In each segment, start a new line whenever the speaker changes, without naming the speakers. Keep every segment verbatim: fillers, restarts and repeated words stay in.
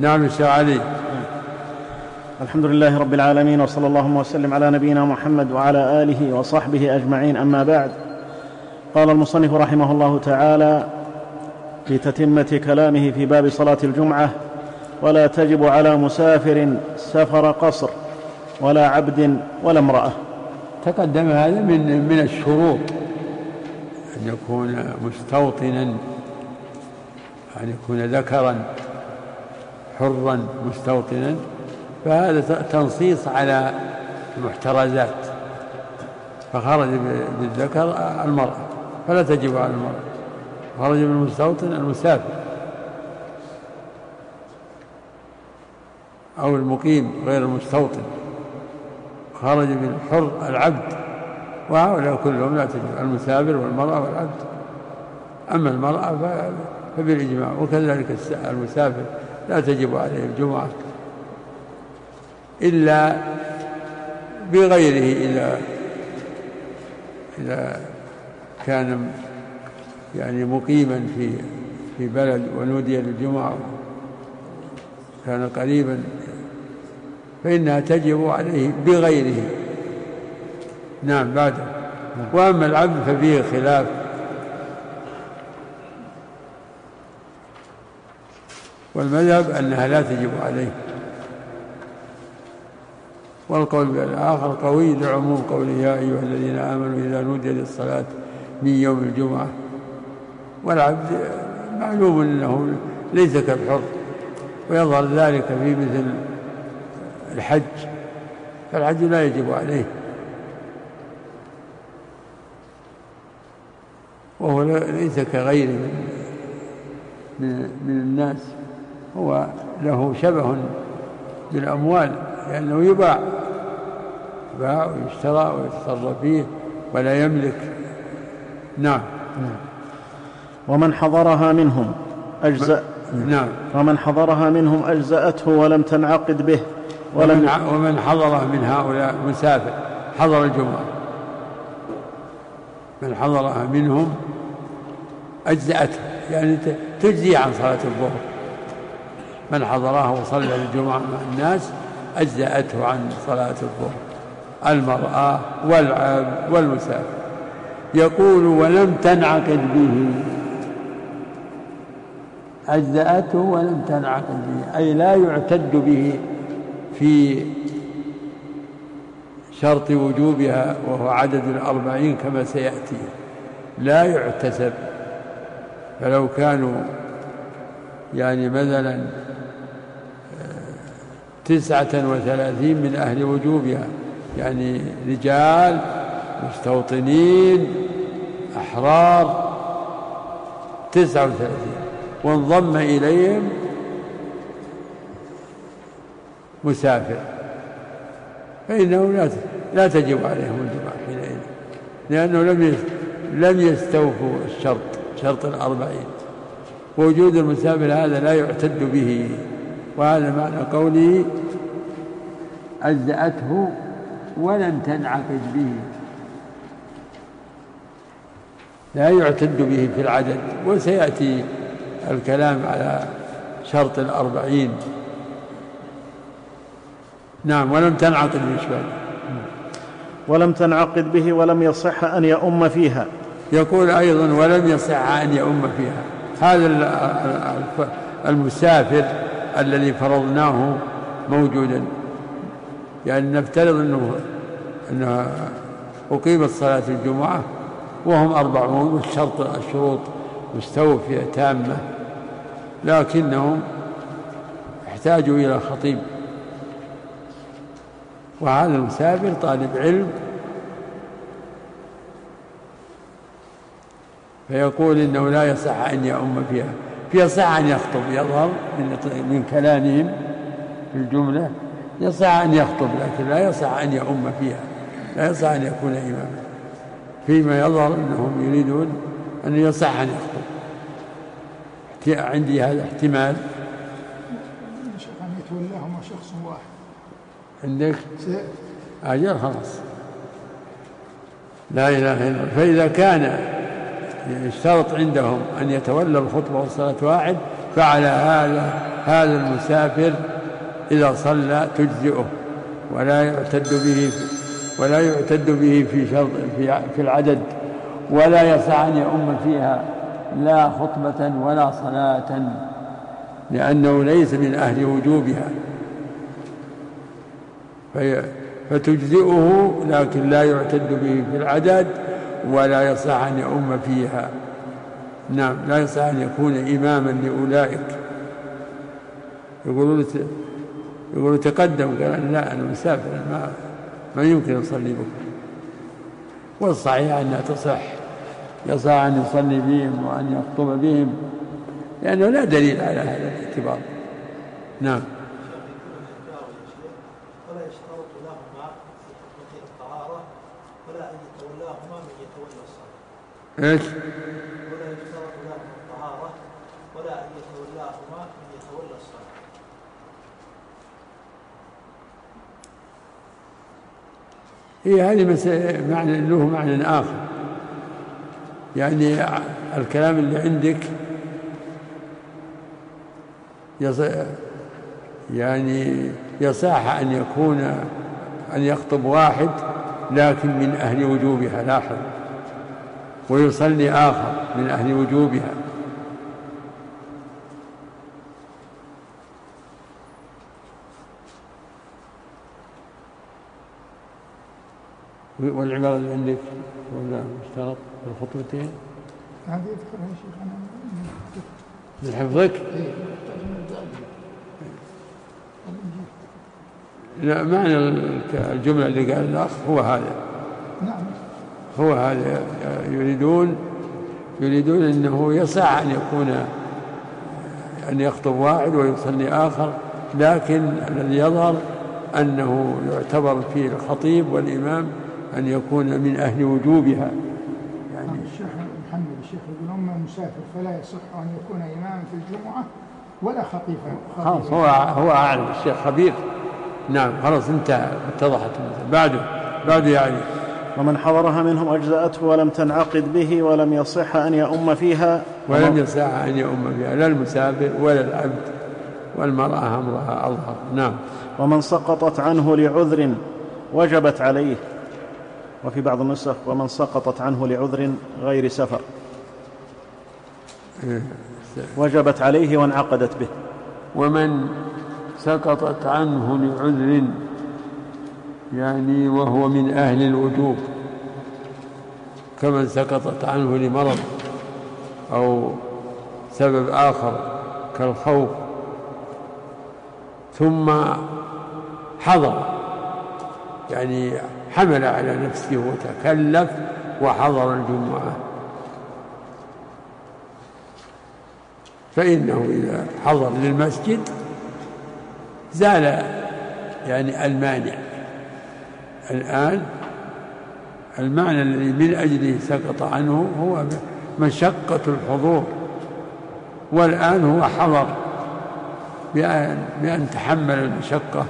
نعم الشيخ علي.
الحمد لله رب العالمين، وصلى اللهم وسلم على نبينا محمد وعلى آله وصحبه أجمعين، أما بعد. قال المصنف رحمه الله تعالى في تتمة كلامه في باب صلاة الجمعة: ولا تجب على مسافر سفر قصر ولا عبد ولا امرأة.
تقدم هذا من من الشروط، أن يكون مستوطنا، أن يكون ذكرا حرا مستوطنا، فهذا تنصيص على المحترزات، فخرج بالذكر المرأة فلا تجب على المرأة، خرج بالمستوطن المسافر أو المقيم غير المستوطن، خرج بالحر العبد، وهؤلاء كلهم لا تجب، المسافر والمرأة والعبد. أما المرأة فبالإجماع، وكذلك المسافر لا تجب عليه الجمعة إلا بغيره، إذا إذا كان يعني مقيما في في بلد ونودي للجمعة كان قريبا فإنها تجب عليه بغيره. نعم بعده. وأما العبد ففيه خلاف، والمذهب أنها لا تجب عليه، والقول الآخر قوي لعموم قوله: يا أيها الذين آمنوا إذا نودي للصلاة من يوم الجمعة. والعبد معلوم أنه ليس كالحر، ويظهر ذلك في مثل الحج، فالحج لا يجب عليه، وهو ليس كغيره من, من, من الناس، هو له شبه بالأموال، لأنه يباع يباع ويشترى ويتصرف فيه ولا يملك. نعم.
ومن حضرها منهم أجزأ
نعم.
ومن حضرها منهم أجزأته ولم تنعقد به.
ولم ومن, ومن حضرها من هؤلاء مسافر حضر الجمعة، من حضرها منهم أجزأته، يعني تجزي عن صلاة الظهر. من حضرها وصلى الجمعة مع الناس أجزأته عن صلاة الظهر، المرأة والعبد والمسافر. يقول: ولم تنعقد به، أجزأته ولم تنعقد به، أي لا يعتد به في شرط وجوبها، وهو عدد الأربعين كما سيأتي، لا يعتسب. فلو كانوا يعني مثلا تسعة وثلاثين من أهل وجوبها، يعني رجال مستوطنين أحرار تسعة وثلاثين، وانضم إليهم مسافر، فإنه لا تجب عليهم الجمعة حينئذ، لأنه لم لم يستوفوا الشرط، شرط الأربعين. ووجود المسافر هذا لا يعتد به، وهذا معنى قوله: أجزأته ولم تنعقد به، لا يعتد به في العدد. وسيأتي الكلام على شرط الأربعين. نعم. ولم تنعقد بالشباب،
ولم تنعقد به ولم يصح أن يؤم فيها.
يقول أيضا: ولم يصح أن يؤم فيها. هذا المسافر الذي فرضناه موجودا، يعني نفترض أنه, أنه أقيمت صلاة الجمعة وهم أربعون، والشرط الشروط مستوفية تامة، لكنهم احتاجوا إلى خطيب، وهذا المسافر طالب علم، فيقول إنه لا يصح أن يؤم فيها. يصح أن يخطب، يظهر من كلامهم في الجملة يصح أن يخطب، لكن لا يصح أن يؤم فيها، لا يصح أن يكون إماما، فيما يظهر أنهم يريدون أن يصح أن يخطب. عندي هذا احتمال
أن يتولاهما شخص واحد.
عندك أجل خلاص، لا إله إلا الله. فإذا كان يشترط عندهم أن يتولى الخطبة والصلاة واحد، فعلى هذا هذا المسافر إذا صلى تجزئه ولا يعتد به ولا يعتد به في شرط في العدد، ولا يصح أن يؤم فيها لا خطبة ولا صلاة، لأنه ليس من أهل وجوبها، فتجزئه لكن لا يعتد به في العدد، ولا يصح أن يؤم فيها. نعم، لا يصح أن يكون إماما لأولئك. يقولون يقولوا تقدم، قال لا أنا مسافر ما, ما يمكن أصلي بكم. والصحيح أنها تصح، يصح أن يصلي بهم وأن يخطب بهم، لأنه لا دليل على هذا الاعتبار. نعم.
ولا يشترط لهما في حكمة الطهارة ولا أن يتولاهما من يتولى الصلاة.
إيش؟
ولا يشترط لهما الطهارة ولا أن يتولاهما من يتولى الصلاة.
هي هذه معنى له معنى آخر، يعني الكلام اللي عندك يعني يصح أن يكون أن يخطب واحد لكن من أهل وجوبها، لاحظ، ويصلي آخر من أهل وجوبها. والعبارة اللي عندك ولا اشترط بالخطوتين
هذه يذكرها يا شيخ أنا
من حفظك؟ لا، معنى الجملة اللي قال الأخ هو هذا.
نعم،
هو هذا، يريدون يريدون أنه يصح أن يكون أن يخطب واحد ويصلي آخر، لكن الذي يظهر أنه يعتبر في الخطيب والإمام أن يكون من أهل وجوبها.
يعني الشيخ محمد الشيخ يقول أما مسافر فلا يصح أن يكون إماما في الجمعة ولا خطيبا.
خلاص، هو هو أعلم، الشيخ خبير. نعم، خلاص انتهى، اتضحت. بعده بعده يعني
ومن حضرها منهم أجزأته ولم تنعقد به ولم يصح أن يؤم فيها
ولم يصح أن يؤم فيها لا المسافر ولا العبد، والمرأة أمرها أظهر. نعم.
ومن سقطت عنه لعذر وجبت عليه، وفي بعض النسخ ومن سقطت عنه لعذر غير سفر وجبت عليه وانعقدت به.
ومن سقطت عنه لعذر يعني وهو من أهل الوجوب، كمن سقطت عنه لمرض أو سبب آخر كالخوف، ثم حضر، يعني حمل على نفسه وتكلف وحضر الجمعة، فإنه إذا حضر للمسجد زال يعني المانع. الآن المعنى الذي من أجله سقط عنه هو مشقة الحضور، والآن هو حضر بأن, بأن تحمل المشقة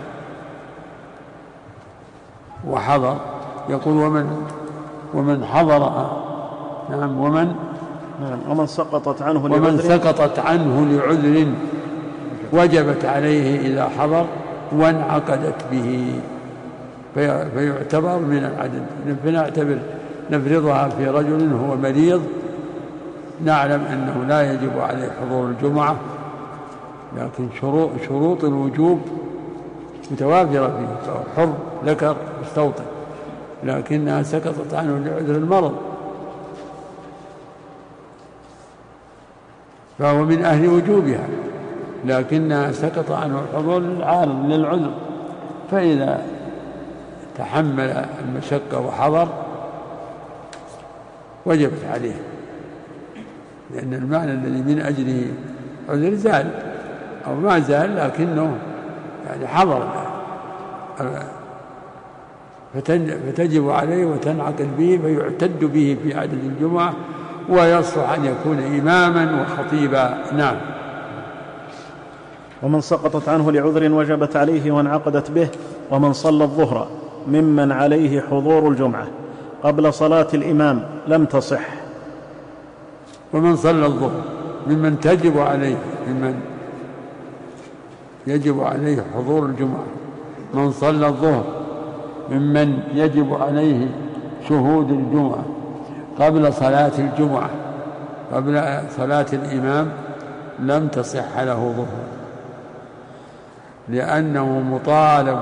وحضر. يقول ومن ومن حضرها. نعم. ومن
نعم. ومن سقطت عنه
لعذر ومن سقطت عنه لعذر وجبت عليه إذا حضر وانعقدت به، فيعتبر من العدد. فنعتبر نفرضها في رجل هو مريض نعلم أنه لا يجب عليه حضور الجمعة، لكن شروط, شروط الوجوب متوافرة فيه، فهو حر ذكر مستوطن، لكنها سقطت عنه لعذر المرض، فهو من أهل وجوبها، لكنها سقط عنه الحضور للعارض للعذر، فإذا تحمل المشقة وحضر وجبت عليه، لأن المعنى الذي من أجله عذر زال أو ما زال، لكنه يعني حضر، فتجب عليه وتنعقد به فيعتد به في عدد الجمعة، ويصلح أن يكون إماما وخطيبا. نعم.
ومن سقطت عنه لعذر وجبت عليه وانعقدت به. ومن صلى الظهر ممن عليه حضور الجمعة قبل صلاة الإمام لم تصح.
ومن صلى الظهر ممن تجب عليه ممن يجب عليه حضور الجمعة. من صلى الظهر ممن يجب عليه شهود الجمعة قبل صلاة الجمعة قبل صلاة الإمام لم تصح له ظهر، لأنه مطالب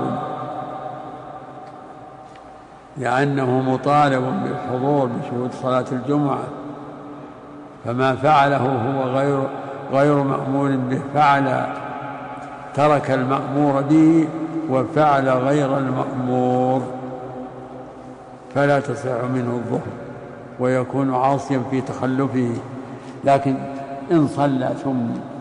لأنه مطالب بالحضور بشهود صلاة الجمعة، فما فعله هو غير غير مأمور به، فعل ترك المأمور به وفعل غير المأمور، فلا تصح منه الظهر ويكون عاصيا في تخلفه. لكن إن صلى ثم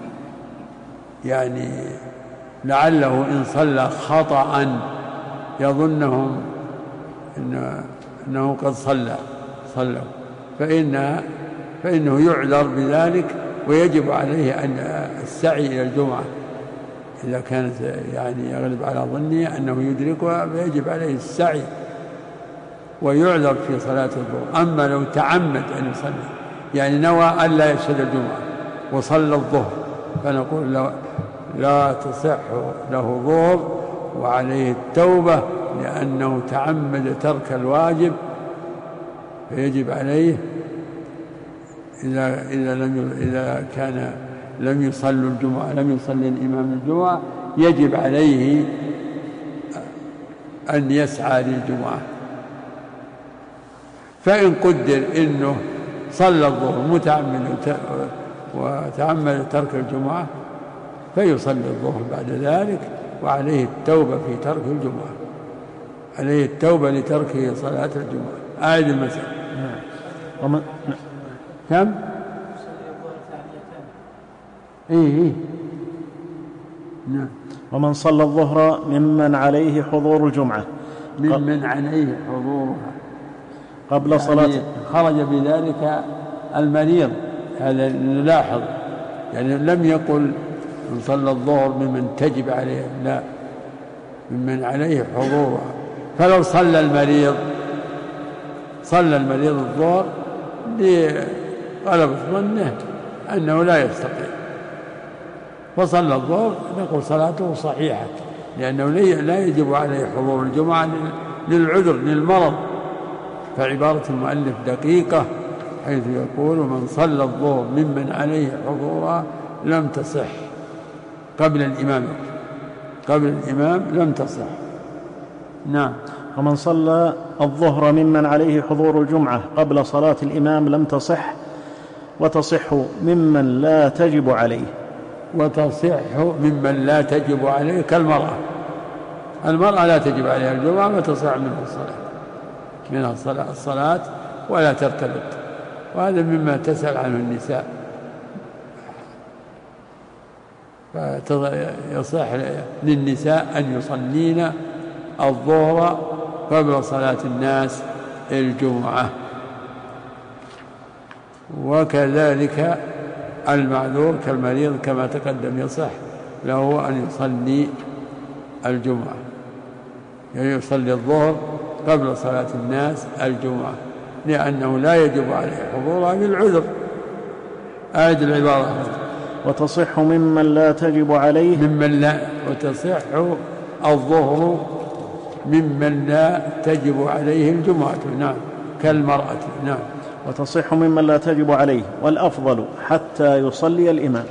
يعني لعله إن صلى خطأ يظنهم إنه, إنه قد صلى صلى فإن فإنه يعذر بذلك، ويجب عليه أن السعي إلى الجمعة إذا كانت يعني يغلب على ظنه أنه يدركها، فيجب عليه السعي ويعذر في صلاة الظهر. أما لو تعمد أن يصلي يعني نوى ألا يشهد الجمعة وصلى الظهر فنقول لا, لا تصح له ظهر وعليه التوبة، لأنه تعمد ترك الواجب، فيجب عليه إذا إذا لم إذا كان لم يصلوا الجمعة لم يصلي الإمام الجمعة يجب عليه أن يسعى للجمعة. فإن قدر إنه صلى الظهر متعمد وتعمد ترك الجمعة فيصلي الظهر بعد ذلك، وعليه التوبة في ترك الجمعة، عليه التوبة لتركه صلاة الجمعة. أعد المسألة.
ومن
كم؟ إيه إيه نعم.
ومن صلى الظهر ممن عليه حضور الجمعة
ممن عليه حضورها
قبل
يعني
صلاة
خرج بذلك المريض، هذا نلاحظ، يعني لم يقل من صلى الظهر ممن تجب عليه، لا، ممن عليه حضورها. فلو صلى المريض صلى المريض الظهر لغلبة ظنه أنه لا يستطيع فصلى الظهر نقول صلاته صحيحة، لأنه لا يجب عليه حضور الجمعة للعذر للمرض. فعبارة المؤلف دقيقة حيث يقول من صلى الظهر ممن عليه حضورها لم تصح قبل الإمام قبل الإمام لم تصح. نعم.
ومن صلى الظهر ممن عليه حضور الجمعة قبل صلاة الإمام لم تصح، وتصح ممن لا تجب عليه.
وتصح ممن لا تجب عليه كالمرأة، المرأة لا تجب عليها الجمعة وتصح منها الصلاة منها الصلاة, الصلاة ولا ترتبط، وهذا مما تسأل عنه النساء. فيصح للنساء أن يصلين الظهر قبل صلاة الناس الجمعة، وكذلك المعذور كالمريض كما تقدم يصح له أن يصلي الجمعة، يعني يصلي الظهر قبل صلاة الناس الجمعة، لأنه لا يجب عليه حضورها بالعذر. آية العبارة.
وتصح ممن لا تجب عليه
ممن لا وتصح الظهر ممن لا تجب عليه الجمعة، نعم، كالمرأة. نعم.
وتصح ممن لا تجب عليه، والأفضل حتى يصلي الإمام.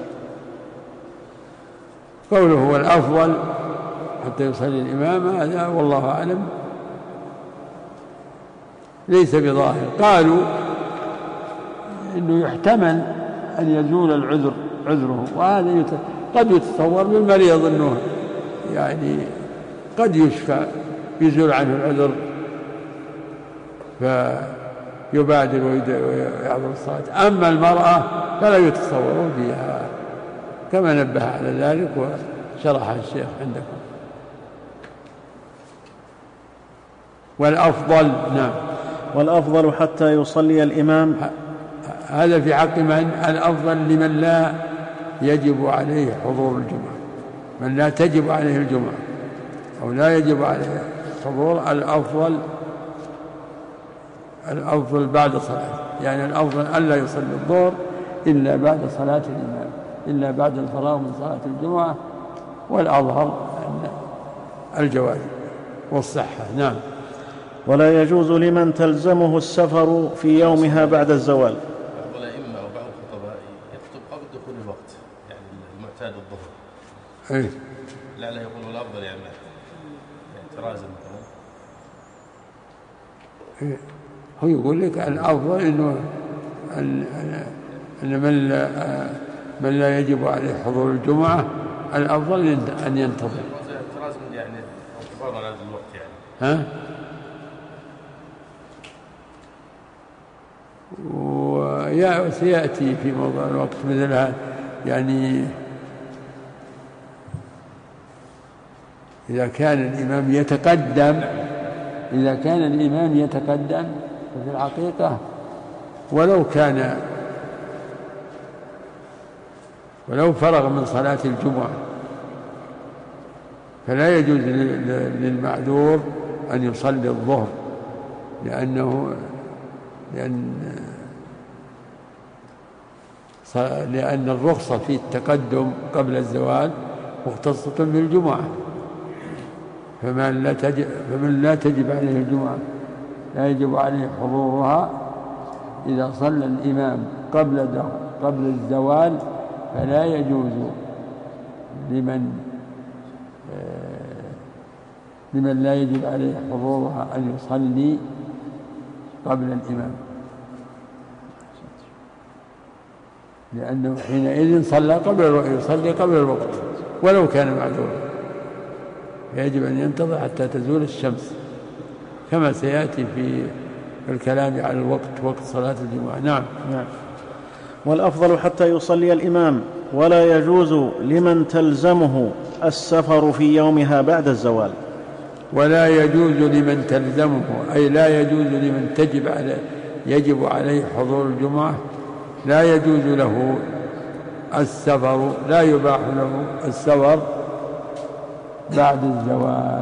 قوله هو الأفضل حتى يصلي الإمام هذا والله أعلم ليس بظاهر. قالوا إنه يحتمل أن يزول العذر عذره، وهذا قد يتصور بالمريض أنه يعني قد يشفى يزول عنه العذر فيبادر ويعذر الصلاة. أما المرأة فلا يتصور بها كما نبه على ذلك وشرح الشيخ عندكم. والأفضل. نعم.
والأفضل حتى يصلي الإمام.
هذا في حق من؟ الأفضل لمن لا يجب عليه حضور الجمعة، من لا تجب عليه الجمعة أو لا يجب عليه حضور، الأفضل الأفضل بعد صلاة، يعني الأفضل ألا يصلي الظهر إلا بعد صلاة الإمام، إلا بعد الفراغ من صلاة الجمعة والأظهر الجواز والصحة. نعم.
ولا يجوز لمن تلزمه السفر في يومها بعد الزوال.
بعض الأئمة أو بعض الخطباء يخطب قبل دخول الوقت، يعني المعتاد الظهر.
إيه؟
لا لا يقول الأفضل يعني اعتراضا مثلا.
إيه؟ هو يقول لك الأفضل إنه أن أن من لا من لا يجب عليه حضور الجمعة الأفضل أن ينتظر.
اعتراض يعني اعتبارا على الوقت يعني.
ها؟ وسيأتي في موضوع الوقت مثل هذا، يعني إذا كان الإمام يتقدم إذا كان الإمام يتقدم ففي الحقيقة ولو كان ولو فرغ من صلاة الجمعة فلا يجوز للمعذور أن يصلي الظهر، لأنه لأن لأن الرخصة في التقدم قبل الزوال مختصة بالجمعة، فمن لا تجب فمن لا تجب عليه الجمعة لا يجب عليه حضورها إذا صلى الإمام قبل قبل الزوال فلا يجوز لمن لمن لا يجب عليه حضورها أن يصلي قبل الإمام، لأنه حينئذ صلى قبل يصلي قبل الوقت ولو كان معذورا، يجب أن ينتظر حتى تزول الشمس كما سيأتي في الكلام على الوقت وقت صلاة الجمعة. نعم.
نعم. والأفضل حتى يصلي الإمام، ولا يجوز لمن تلزمه السفر في يومها بعد الزوال.
ولا يجوز لمن تلزمه أي لا يجوز لمن تجب عليه يجب عليه حضور الجمعة، لا يجوز له السفر لا يباح له السفر بعد الزوال،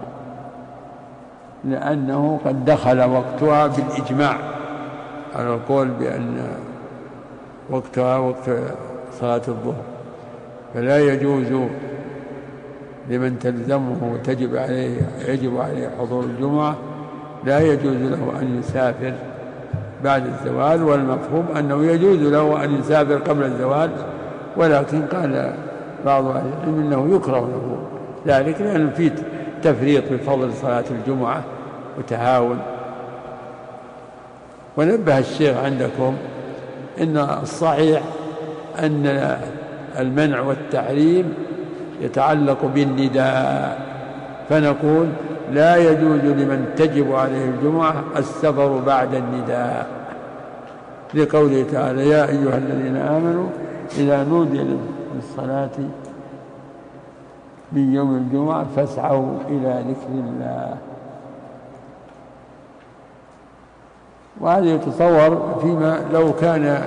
لأنه قد دخل وقتها بالإجماع على القول بأن وقتها وقت صلاة الظهر، فلا يجوز لمن تلزمه وتجب عليه يجب عليه حضور الجمعة لا يجوز له أن يسافر بعد الزوال، والمفهوم أنه يجوز له أن يسافر قبل الزوال، ولكن قال بعض أهل العلم إنه يكره له ذلك لأنه فيه تفريط بفضل صلاة الجمعة وتهاون. ونبه الشيخ عندكم إن الصحيح أن المنع والتحريم يتعلق بالنداء، فنقول لا يجوز لمن تجب عليه الجمعة السفر بعد النداء، لقوله تعالى يا أيها الذين آمنوا إذا نودي للصلاة من يوم الجمعة فاسعوا إلى ذكر الله. وهذا يتصور فيما لو كان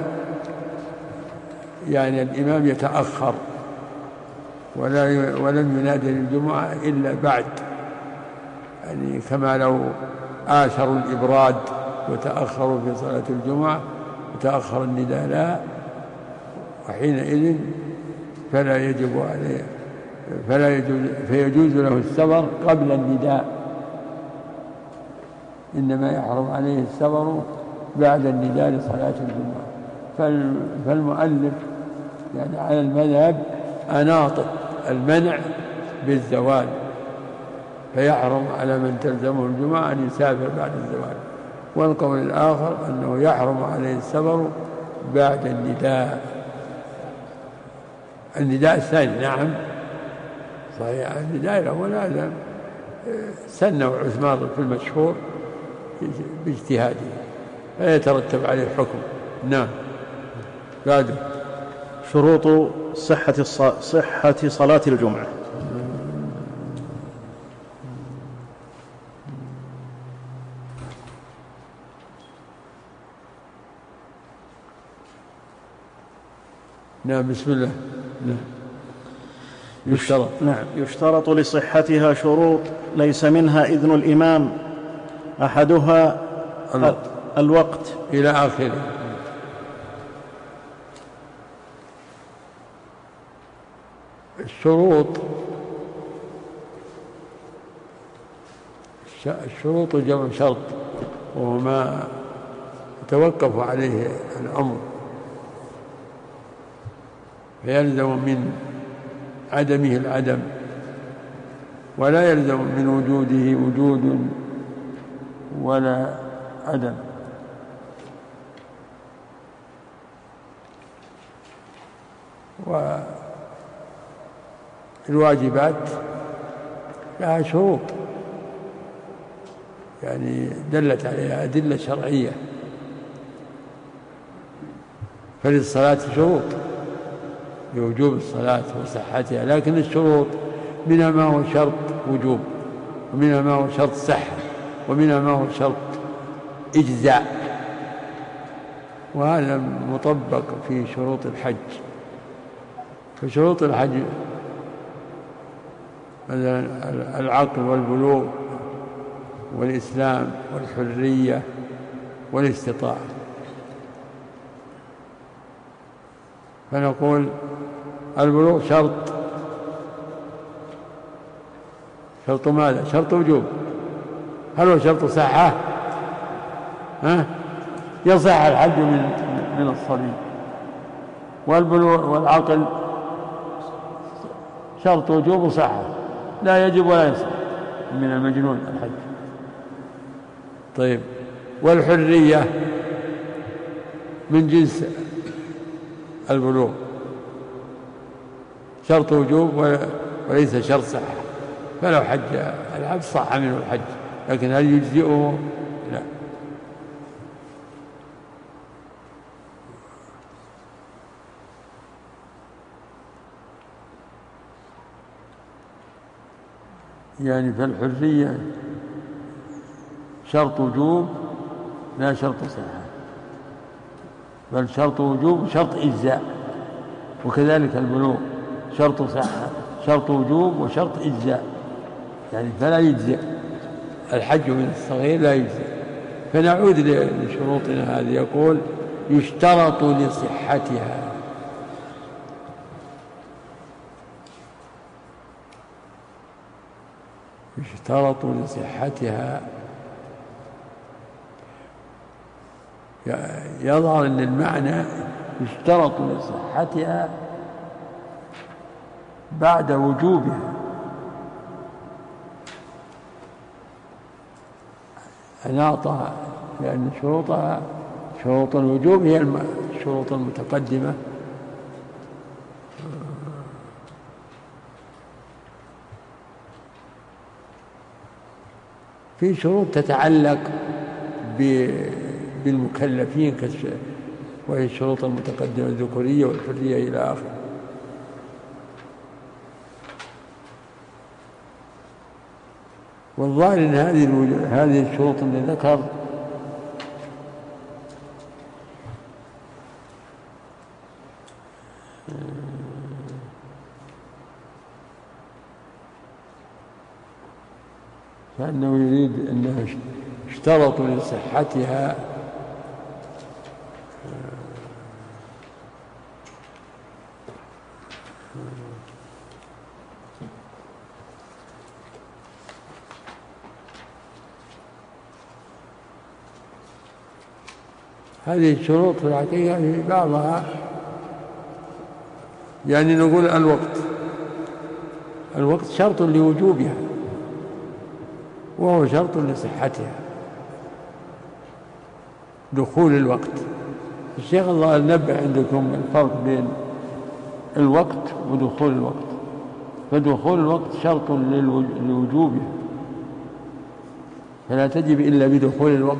يعني الإمام يتأخر ولا ولم ينادي للجمعة إلا بعد، يعني كما لو آثروا الإبراد وتأخروا في صلاة الجمعة وتأخر النداء لها، وحينئذ فلا يجب عليه فلا يجوز فيجوز له السفر قبل النداء، إنما يحرم عليه السفر بعد النداء لصلاة الجمعة. فالمؤلف يعني على المذهب أناط المنع بالزوال، فيحرم على من تلزمه الجمعة أن يسافر بعد الزوال، والقول الآخر أنه يحرم عليه السفر بعد النداء النداء الثاني. نعم صحيح، النداء الأول هذا سنه عثمان في المشهور باجتهاده لا يترتب عليه حكم. نعم. بعد
شروط صحة صحة صلاة الجمعة.
نعم. بسم الله. نعم. يشترط
نعم يشترط لصحتها شروط ليس منها إذن الإمام، أحدها الوقت, الوقت
إلى آخره. الشروط الشروط جمع شرط، وهو ما يتوقف عليه الأمر، فيلزم من عدمه العدم، ولا يلزم من وجوده وجود ولا عدم. والواجبات لها شروط، يعني دلت عليها أدلة شرعية. فللصلاة شروط لوجوب الصلاة وصحتها، لكن الشروط منها ما هو شرط وجوب، ومنها ما هو شرط صحة، ومنها ما هو شرط إجزاء، وهذا مطبق في شروط الحج. فشروط الحج العقل والبلوغ والإسلام والحرية والاستطاعة. فنقول البلوغ شرط، شرط ماذا؟ شرط وجوب. هل هو شرط صحة؟ ها؟ يصح الحج من من الصبي. والبلوغ والعقل شرط وجوب وصحة، لا يجب ولا يصح من المجنون الحج. طيب، والحرية من جنس البلوغ، شرط وجوب وليس شرط صحة، فلو حج العبد صح منه الحج، لكن هل يجزئه؟ لا. يعني فالحرية شرط وجوب لا شرط صحة، بل شرط وجوب وشرط إجزاء، وكذلك البلوغ شرط صحة، شرط وجوب وشرط إجزاء، يعني فلا يجزئ الحج من الصغير، لا يجزئ. فنعود لشروطنا هذه، يقول يشترط لصحتها. يشترط لصحتها، يظهر أن المعنى يشترط لصحتها بعد وجوبها، أناطها، لأن شروطها شروط الوجوب هي الشروط المتقدمة، في شروط تتعلق بالمكلفين وهي الشروط المتقدمة الذكورية والحرية إلى آخره. والظاهر أن هذه هذه الشروط اللي ذكر فإنه يريد أنها اشترطوا لصحتها هذه الشروط في الحقيقة في بعضها، يعني نقول الوقت الوقت شرط لوجوبها وهو شرط لصحتها، دخول الوقت. الشيخ الله نبه عندكم الفرق بين الوقت ودخول الوقت، فدخول الوقت شرط لوجوبها، فلا تجب إلا بدخول الوقت،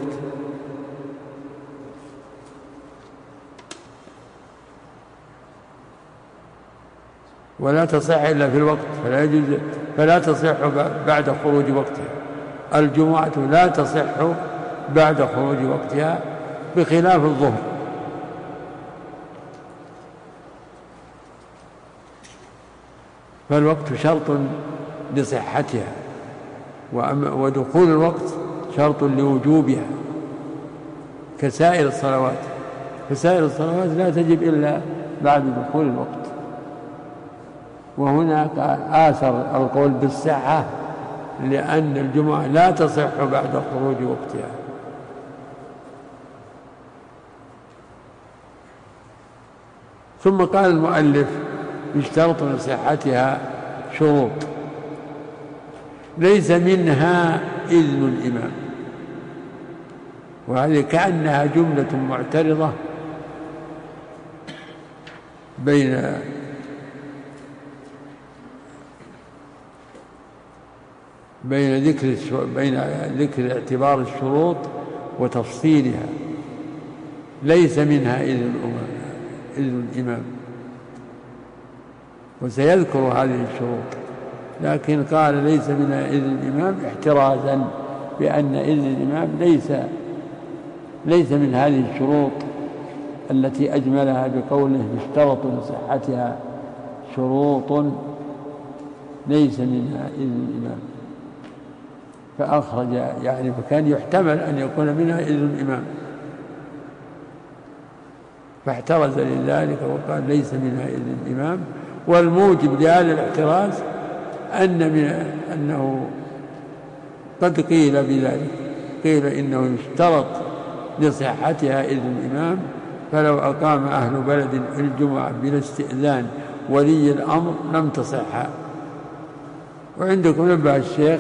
ولا تصح إلا في الوقت، فلا يجوز فلا تصح بعد خروج وقتها. الجمعة لا تصح بعد خروج وقتها بخلاف الظهر. فالوقت شرط لصحتها، ودخول الوقت شرط لوجوبها كسائر الصلوات. فسائر الصلوات لا تجب إلا بعد دخول الوقت. وهناك آثر القول بالصحة لأن الجمعة لا تصح بعد خروج وقتها. ثم قال المؤلف يشترط لصحتها شروط ليس منها إذن الإمام، وهذه كأنها جملة معترضة بين بين ذكر بين ذكر اعتبار الشروط وتفصيلها. ليس منها إذن إذن الإمام، وسيذكر هذه الشروط، لكن قال ليس منها إذن الإمام احترازا بأن إذن الإمام ليس ليس من هذه الشروط التي أجملها بقوله يشترط لصحتها شروط ليس منها إذن الإمام، فأخرج يعني فكان يحتمل أن يكون منها إذن الإمام، فاحترز لذلك وقال ليس منها إذن الإمام. والموجب لهذا الاحتراز أن من أنه قد قيل بذلك، قيل إنه يشترط لصحتها إذن الإمام، فلو أقام أهل بلد الجمعة بلا استئذان ولي الأمر لم تصح. وعندكم نبه الشيخ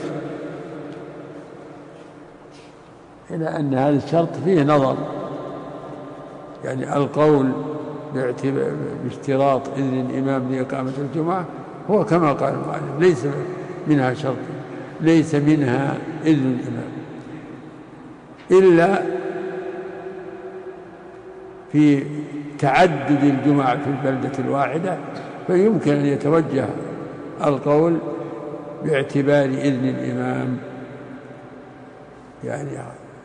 إلى أن هذا الشرط فيه نظر، يعني القول باشتراط إذن الإمام لإقامة الجمعة هو كما قال المؤلف ليس منها شرط، ليس منها إذن الإمام إلا في تعدد الجمعة في البلدة الواحدة، فيمكن أن يتوجه القول باعتبار إذن الإمام، يعني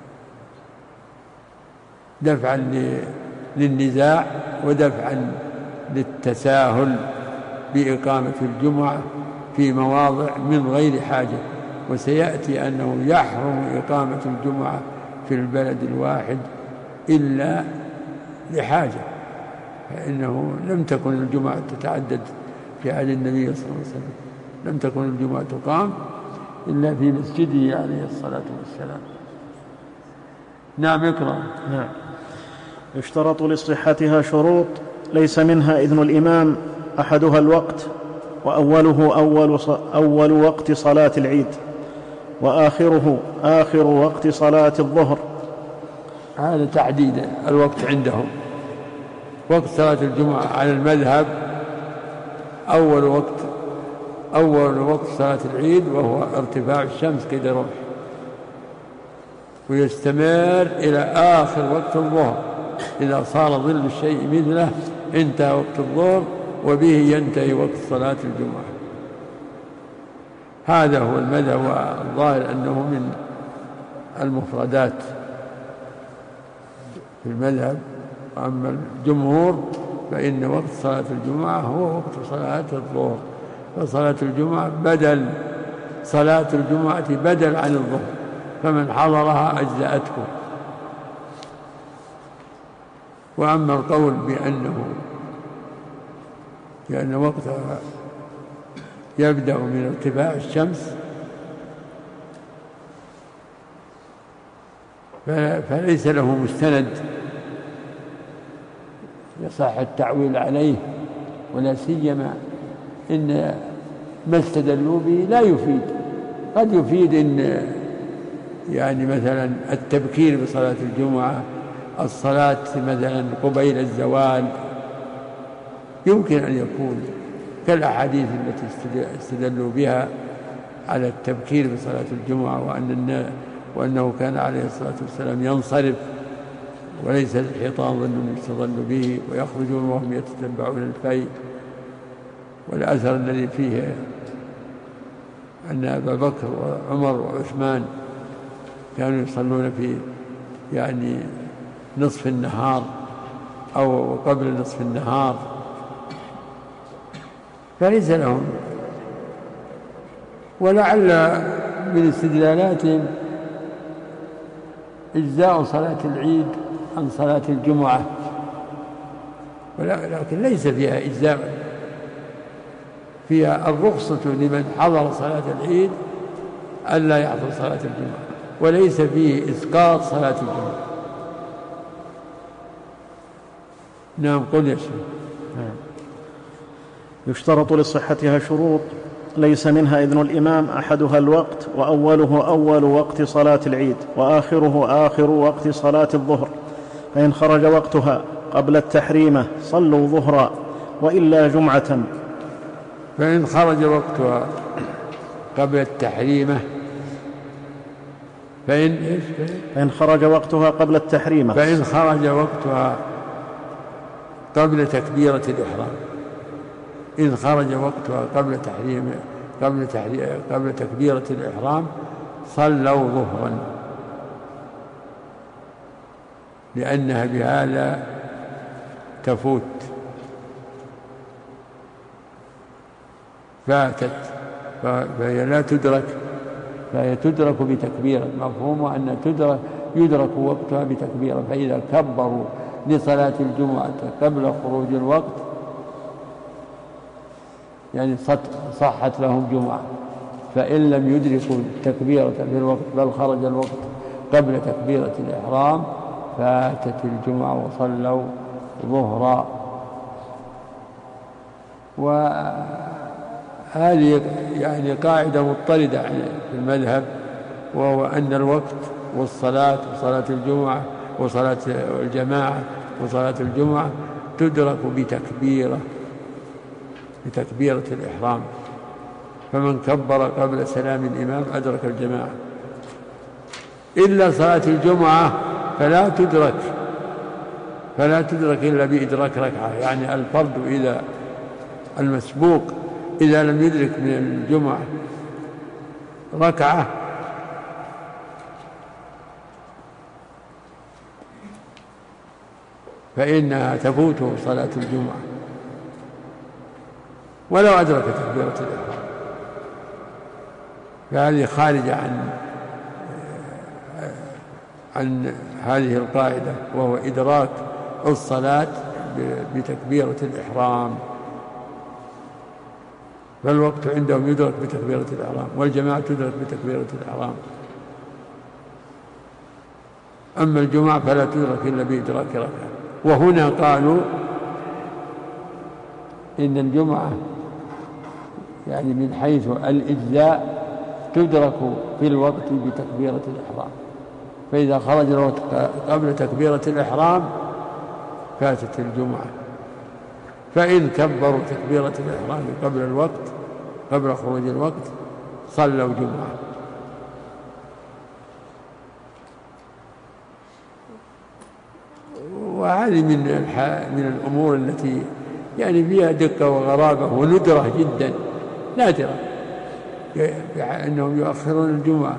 دفعا للنزاع ودفعا للتساهل بإقامة الجمعة في مواضع من غير حاجة. وسيأتي أنه يحرم إقامة الجمعة في البلد الواحد إلا لحاجة، فإنه لم تكن الجمعة تتعدد في عهد النبي صلى الله عليه وسلم، لم تكن الجمعة تقام إلا في مسجده عليه الصلاة والسلام. نعم اقرأ.
نعم. يشترط لصحتها شروط ليس منها إذن الإمام، أحدها الوقت، وأوله أول, أول وقت صلاة العيد، وآخره آخر وقت صلاة الظهر.
هذا تعديد الوقت عندهم. وقت صلاة الجمعة على المذهب أول وقت أول وقت صلاة العيد وهو ارتفاع الشمس كده رمح، ويستمر إلى آخر وقت الظهر، إذا صار ظل الشيء مثله انتهى وقت الظهر وبه ينتهي وقت صلاة الجمعة. هذا هو المذهب، والظاهر أنه من المفردات في المذهب. أما الجمهور فإن وقت صلاة الجمعة هو وقت صلاة الظهر، فصلاة الجمعة بدل صلاة الجمعة بدل عن الظهر، فمن حضرها أجزأته. وأما القول بأنه لأن وقتها يبدأ من ارتفاع الشمس فليس له مستند يصح التعويل عليه، ولا سيما إن ما استدلوا به لا يفيد. قد يفيد إن يعني مثلا التبكير بصلاة الجمعة، الصلاة مثلا قبيل الزوال، يمكن أن يكون كالأحاديث التي استدلوا بها على التبكير بصلاة الجمعة، وأن وأنه كان عليه الصلاة والسلام ينصرف وليس الحيطان ظن يستظل به، ويخرجون وهم يتتبعون الفيء. والأثر الذي فيه أن أبا بكر وعمر وعثمان كانوا يصلون في يعني نصف النهار أو قبل نصف النهار، فليس لهم. ولعل من استدلالاتهم إجزاء صلاة العيد عن صلاة الجمعة، ولكن ليس فيها إجزاء، فيها الرخصة لمن حضر صلاة العيد ألا يحضر صلاة الجمعة، وليس فيه إسقاط صلاة الجمعة. نعم قل يا شيخ.
نعم. يشترط لصحتها شروط ليس منها إذن الإمام، أحدها الوقت، وأوله أول وقت صلاة العيد، وآخره آخر وقت صلاة الظهر. فإن خرج وقتها قبل التحريمة صلوا ظهرا، وإلا جمعة.
فإن خرج وقتها قبل التحريمة فإن إيش؟
فإن خرج وقتها قبل التحريمة
فإن خرج وقتها قبل تكبيرة الإحرام. إن خرج وقتها قبل تحريم قبل تحريم قبل تكبيرة الإحرام صلوا ظهرا، لأنها بهذا تفوت فاتت، فهي لا تدرك، فهي تدرك بتكبيرة. مفهوم أن تدرك يدرك وقتها بتكبيرة، فإذا كبروا لصلاة الجمعة قبل خروج الوقت يعني صحت لهم جمعة. فإن لم يدركوا التكبيرة في الوقت بل خرج الوقت قبل تكبيرة الإحرام فاتت الجمعة وصلوا ظهرا. وهذه يعني قاعدة مضطردة في المذهب، وهو أن الوقت والصلاة وصلاة الجمعة وصلاة الجماعة وصلاة الجمعة تدرك بتكبيرة بتكبيرة الإحرام. فمن كبر قبل سلام الإمام أدرك الجماعة، إلا صلاة الجمعة فلا تدرك فلا تدرك إلا بإدراك ركعة. يعني الفرد إذا المسبوق إذا لم يدرك من الجمعة ركعة فإنها تفوته صلاة الجمعة ولو أدرك تكبيرة الإحرام. فهذه خارجة عن عن هذه القاعدة، وهو إدراك الصلاة بتكبيرة الإحرام. فالوقت عندهم يدرك بتكبيرة الإحرام، والجماعة تدرك بتكبيرة الإحرام. أما الجمعة فلا تدرك إلا بإدراك ركعة. وهنا قالوا إن الجمعة يعني من حيث الإجزاء تدرك في الوقت بتكبيرة الإحرام، فإذا خرج الوقت قبل تكبيرة الإحرام فاتت الجمعة. فإن كبروا تكبيرة الإحرام قبل الوقت قبل خروج الوقت صلوا جمعة. وهذه من من الأمور التي يعني فيها دقة وغرابة وندرة جدا، نادرة، أنهم يؤخرون الجمعة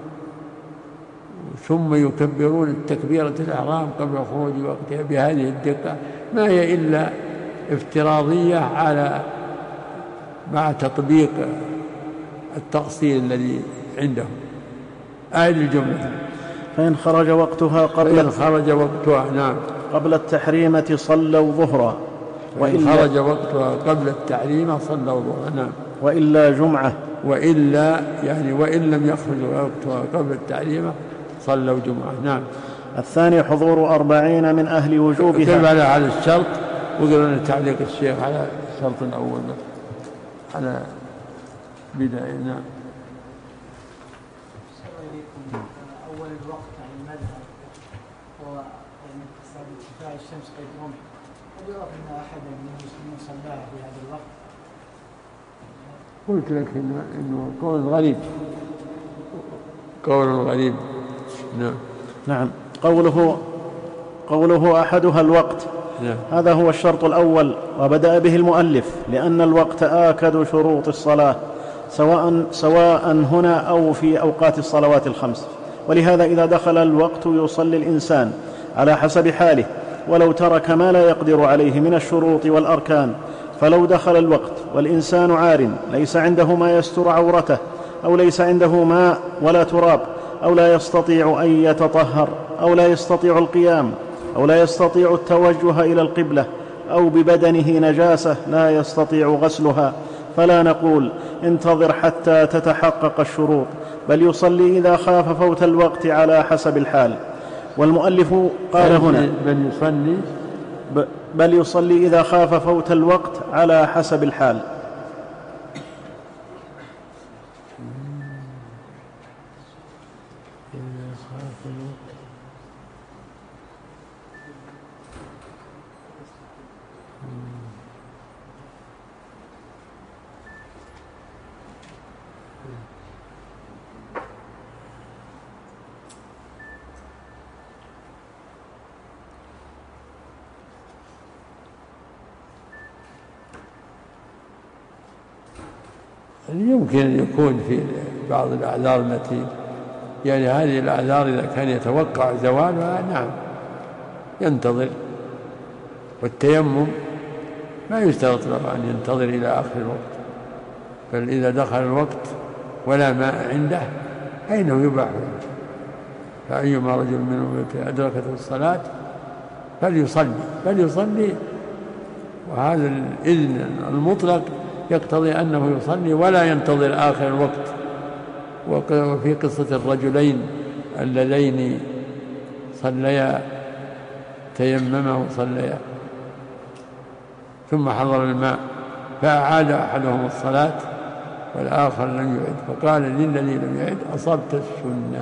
ثم يكبرون التكبيرة الإحرام قبل خروج وقتها بهذه الدقة، ما هي إلا افتراضية على مع تطبيق التأصيل الذي عندهم. هذه الجملة.
فإن خرج وقتها قبل
فإن خرج وقتها نعم
قبل التحريمة صلوا ظهرا،
وإن خرج وقتها قبل التحريمة صلوا ظهرا نعم،
وإلا جمعة،
وإلا يعني وإن لم يخرج وقتها قبل التحريمة صلوا جمعة نعم.
الثاني حضور أربعين من أهل وجوبها.
كتب على على الشرط، وقرأنا تعليق الشيخ على الشرط الأول على بداية نعم.
أول الوقت عن المذهب هو يعني ارتفاع الشمس قيد رمح، هل يرى أن أحدا من المسلمين صلاها في هذا الوقت؟
قلت لك إنه, إنه قول غريب قول غريب نعم.
نعم. قوله قوله أحدها الوقت
نعم.
هذا هو الشرط الأول، وبدأ به المؤلف لأن الوقت آكد شروط الصلاة سواء سواء هنا أو في أوقات الصلوات الخمس، ولهذا إذا دخل الوقت يصلي الإنسان على حسب حاله، ولو ترك ما لا يقدر عليه من الشروط والأركان. فلو دخل الوقت والإنسان عار ليس عنده ما يستر عورته، أو ليس عنده ماء ولا تراب، أو لا يستطيع أن يتطهر، أو لا يستطيع القيام، أو لا يستطيع التوجه إلى القبلة، أو ببدنه نجاسة لا يستطيع غسلها، فلا نقول انتظر حتى تتحقق الشروط، بل يصلي إذا خاف فوت الوقت على حسب الحال. والمؤلف قال هنا
بل يصلي
بل يصلي إذا خاف فوت الوقت على حسب الحال.
يمكن أن يكون في بعض الأعذار التي يعني هذه الأعذار إذا كان يتوقع زوالها نعم ينتظر. والتيمم ما يشترط له أن ينتظر إلى آخر الوقت، بل إذا دخل الوقت ولا ماء عنده فإنه يباح له. فأيما رجل منهم أدركته الصلاة فليصلي فليصلي وهذا الإذن المطلق يقتضي أنه يصلي ولا ينتظر آخر الوقت. وفي قصة الرجلين اللذين صليا تيمما وصليا ثم حضر الماء فأعاد أحدهم الصلاة والآخر لم يعد، فقال للذي لم يعد أصبت السنة،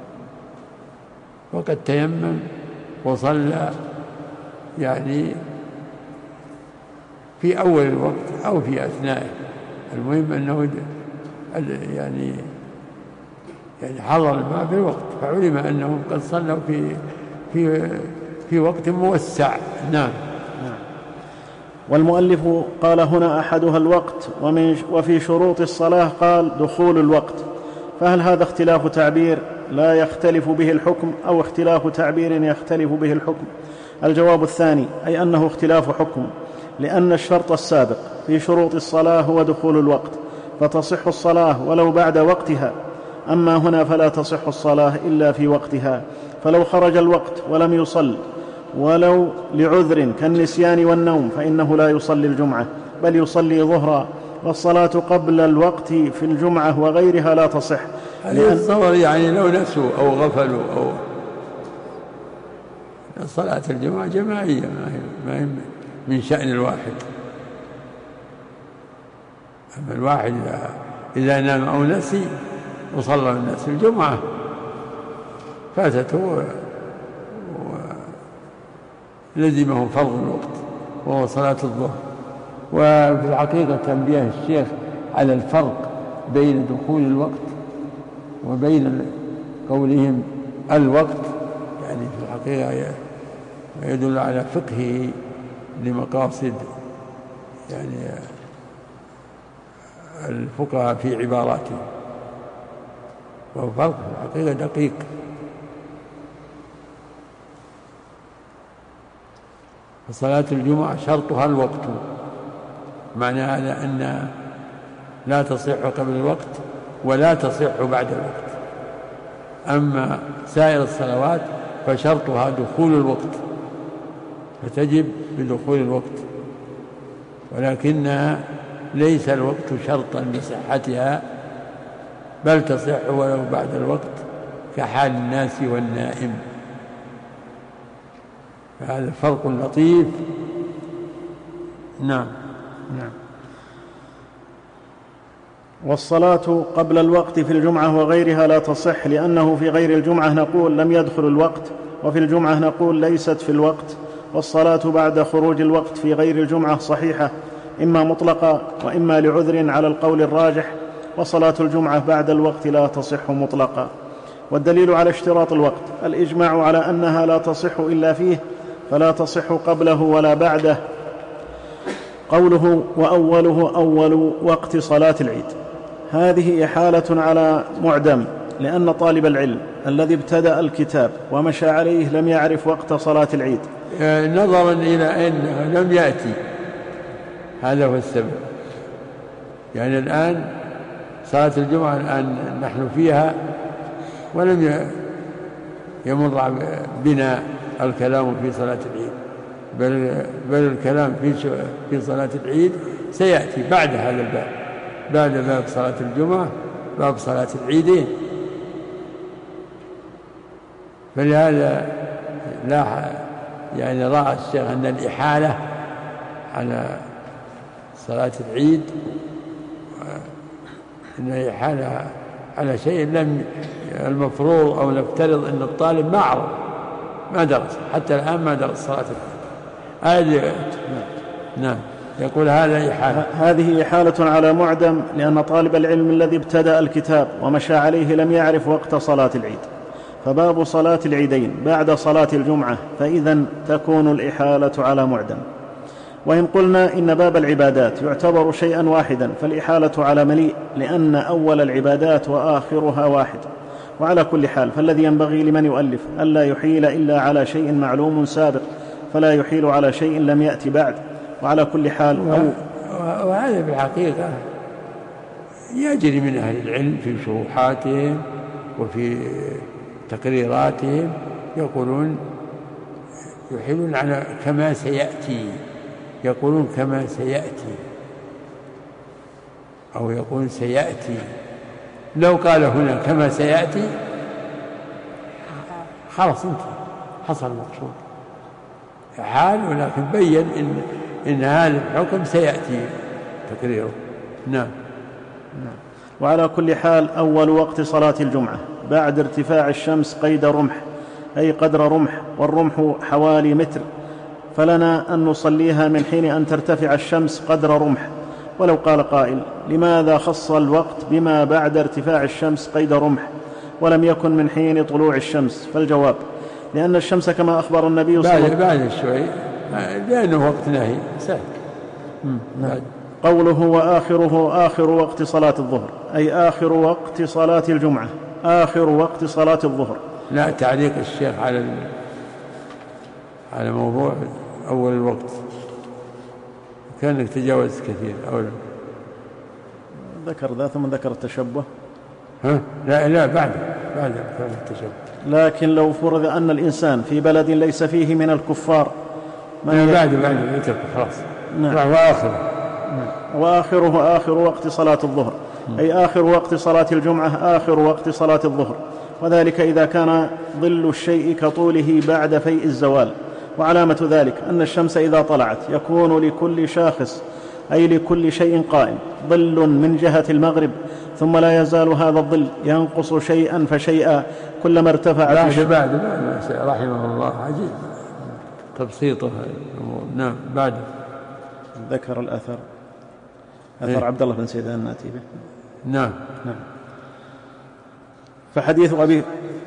وقد تيمم وصلى يعني في أول الوقت أو في أثنائه. المهم أنه يعني يعني حضر الماء في الوقت فعلم أنهم قد صلوا في في في وقت موسع. نعم.
والمؤلف قال هنا أحدها الوقت، ومن وفي شروط الصلاة قال دخول الوقت. فهل هذا اختلاف تعبير لا يختلف به الحكم أو اختلاف تعبير يختلف به الحكم؟ الجواب الثاني، أي أنه اختلاف حكم، لأن الشرط السابق في شروط الصلاة هو دخول الوقت، فتصح الصلاة ولو بعد وقتها. أما هنا فلا تصح الصلاة إلا في وقتها، فلو خرج الوقت ولم يصل ولو لعذر كالنسيان والنوم فإنه لا يصلي الجمعة بل يصلي ظهرا. والصلاة قبل الوقت في الجمعة وغيرها لا تصح.
هذا الصور يعني لو نسوا أو غفلوا أو صلاة الجمعة جماعية ما هي من شأن الواحد. أما الواحد إذا نام أو نسي وصلى الناس الجمعة فاتته ولزمه فرض الوقت وهو صلاة الظهر. وفي الحقيقة تنبيه الشيخ على الفرق بين دخول الوقت وبين قولهم الوقت، يعني في الحقيقة يدل على فقهه لمقاصد يعني الفقهاء في عباراته، وهو فرق في الحقيقة دقيق. فصلاة الجمعة شرطها الوقت، معنى هذا أن لا تصح قبل الوقت ولا تصح بعد الوقت. أما سائر الصلوات فشرطها دخول الوقت، فتجب بدخول الوقت، ولكنها ليس الوقت شرطا لصحتها بل تصح ولو بعد الوقت كحال الناس والنائم. فهذا فرق لطيف. نعم.
نعم. والصلاة قبل الوقت في الجمعة وغيرها لا تصح، لأنه في غير الجمعة نقول لم يدخل الوقت، وفي الجمعة نقول ليست في الوقت. والصلاة بعد خروج الوقت في غير الجمعة صحيحة إما مطلقة وإما لعذر على القول الراجح، وصلاة الجمعة بعد الوقت لا تصح مطلقا. والدليل على اشتراط الوقت الإجماع على أنها لا تصح إلا فيه، فلا تصح قبله ولا بعده. قوله وأوله أول وقت صلاة العيد، هذه إحالة على معدم، لأن طالب العلم الذي ابتدأ الكتاب ومشى عليه لم يعرف وقت صلاة العيد،
نظرا إلى أنه لم يأتي. هذا هو السبب. يعني الآن صلاة الجمعة الآن نحن فيها ولم يمر بنا الكلام في صلاة العيد، بل, بل الكلام في في صلاة العيد سيأتي بعد هذا الباب، بعد باب صلاة الجمعة باب صلاة العيدين. فلهذا لا يعني رأى الشيخ أن الإحالة على صلاة العيد أن الإحالة على شيء لم المفروض أو نفترض أن الطالب ما عرف ما درس حتى الآن ما درس صلاة العيد هذه نعم يقول هذا إحالة.
هذه إحالة على معدم، لأن طالب العلم الذي ابتدأ الكتاب ومشى عليه لم يعرف وقت صلاة العيد، فباب صلاة العيدين بعد صلاة الجمعة، فإذن تكون الإحالة على معدم. وإن قلنا إن باب العبادات يعتبر شيئا واحدا فالإحالة على مليء، لأن أول العبادات وآخرها واحد. وعلى كل حال فالذي ينبغي لمن يؤلف ألا يحيل إلا على شيء معلوم سابق، فلا يحيل على شيء لم يأتي بعد. وعلى كل حال أو
وهذا بالحقيقة يجري من أهل العلم في شروحاتهم وفي تقريراتهم، يقولون يحيلون على كما سيأتي، يقولون كما سيأتي أو يقولون سيأتي. لو قال هنا كما سيأتي خلاص انتهى، حصل المقصود حال، ولكن بين إن, إن هذا الحكم سيأتي تقريره. نعم.
نعم. وعلى كل حال أول وقت صلاة الجمعة بعد ارتفاع الشمس قيد رمح، أي قدر رمح، والرمح حوالي متر، فلنا أن نصليها من حين أن ترتفع الشمس قدر رمح. ولو قال قائل لماذا خص الوقت بما بعد ارتفاع الشمس قيد رمح ولم يكن من حين طلوع الشمس؟ فالجواب لأن الشمس كما أخبر النبي صلى الله عليه وسلم
بعد شوي لأنه وقت نهي سهل.
قوله وآخره آخر وقت صلاة الظهر، أي آخر وقت صلاة الجمعة، آخر وقت صلاة الظهر.
لا تعليق الشيخ على ال... على موضوع أول الوقت كأنك تجاوز كثير أولا.
ذكر ذا ثم ذكر التشبه.
ها؟ لا لا بعد بعد كان التشبه.
لكن لو فرض أن الإنسان في بلد ليس فيه من الكفار
من بعد بعد يترك خلاص.
نعم.
وآخره
نعم. وآخره آخر وقت صلاة الظهر، أي آخر وقت صلاة الجمعة آخر وقت صلاة الظهر، وذلك إذا كان ظل الشيء كطوله بعد فيء الزوال. وعلامة ذلك أن الشمس إذا طلعت يكون لكل شاخص أي لكل شيء قائم ظل من جهة المغرب، ثم لا يزال هذا الظل ينقص شيئا فشيئا كلما ارتفع.
بعد بعد بعد رحمه الله عجيب تبسيطه الأمور. نعم. بعد
ذكر الأثر أثر إيه؟ عبد الله بن سيدان نأتي به.
نعم.
نعم. فحديث أبي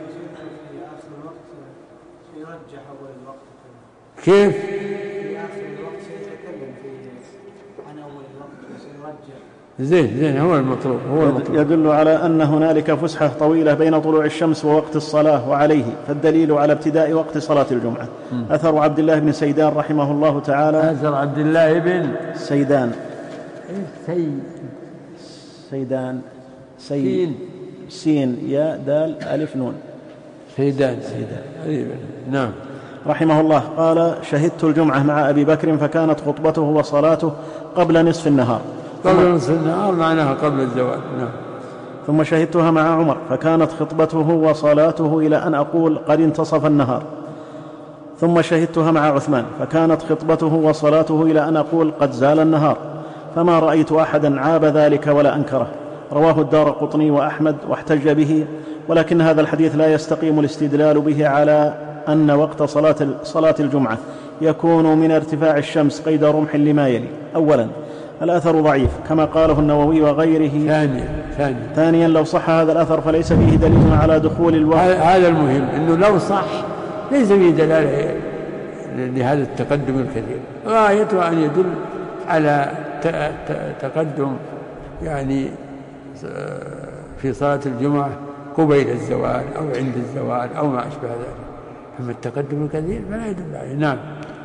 كيف
في آخر الوقت سيتكلم في عن أول الوقت وسيرجع.
زين زين هو المطلوب هو المطلوب.
يدل على أن هنالك فسحة طويلة بين طلوع الشمس ووقت الصلاة، وعليه فالدليل على ابتداء وقت صلاة الجمعة. م. أثر عبد الله بن سيدان رحمه الله تعالى.
أثر عبد الله بن
سيدان
سي
سيدان سين سين يا دال ألف نون
سيدان سيدان. نعم.
رحمه الله قال شهدت الجمعة مع أبي بكر فكانت خطبته وصلاته قبل نصف النهار.
قبل نصف النهار معناها قبل الزوال. نعم.
ثم شهدتها مع عمر فكانت خطبته وصلاته إلى أن أقول قد انتصف النهار. ثم شهدتها مع عثمان فكانت خطبته وصلاته إلى أن أقول قد زال النهار، فما رأيت أحدا عاب ذلك ولا أنكره. رواه الدارقطني وأحمد واحتج به، ولكن هذا الحديث لا يستقيم الاستدلال به على أن وقت صلاة صلاة الجمعة يكون من ارتفاع الشمس قيد رمح لما يلي. أولا الأثر ضعيف كما قاله النووي وغيره.
ثانيا ثانيا
ثانيا لو صح هذا الأثر فليس فيه دليل على دخول الوقت.
هذا المهم أنه لو صح ليس فيه دلالة لهذا التقدم الكثير، غايته أن يدل على تقدم يعني في صلاة الجمعة قبيل الزوال أو عند الزوال أو ما أشبه ذلك. أما التقدم الكثير فلا يدل عليه. نعم.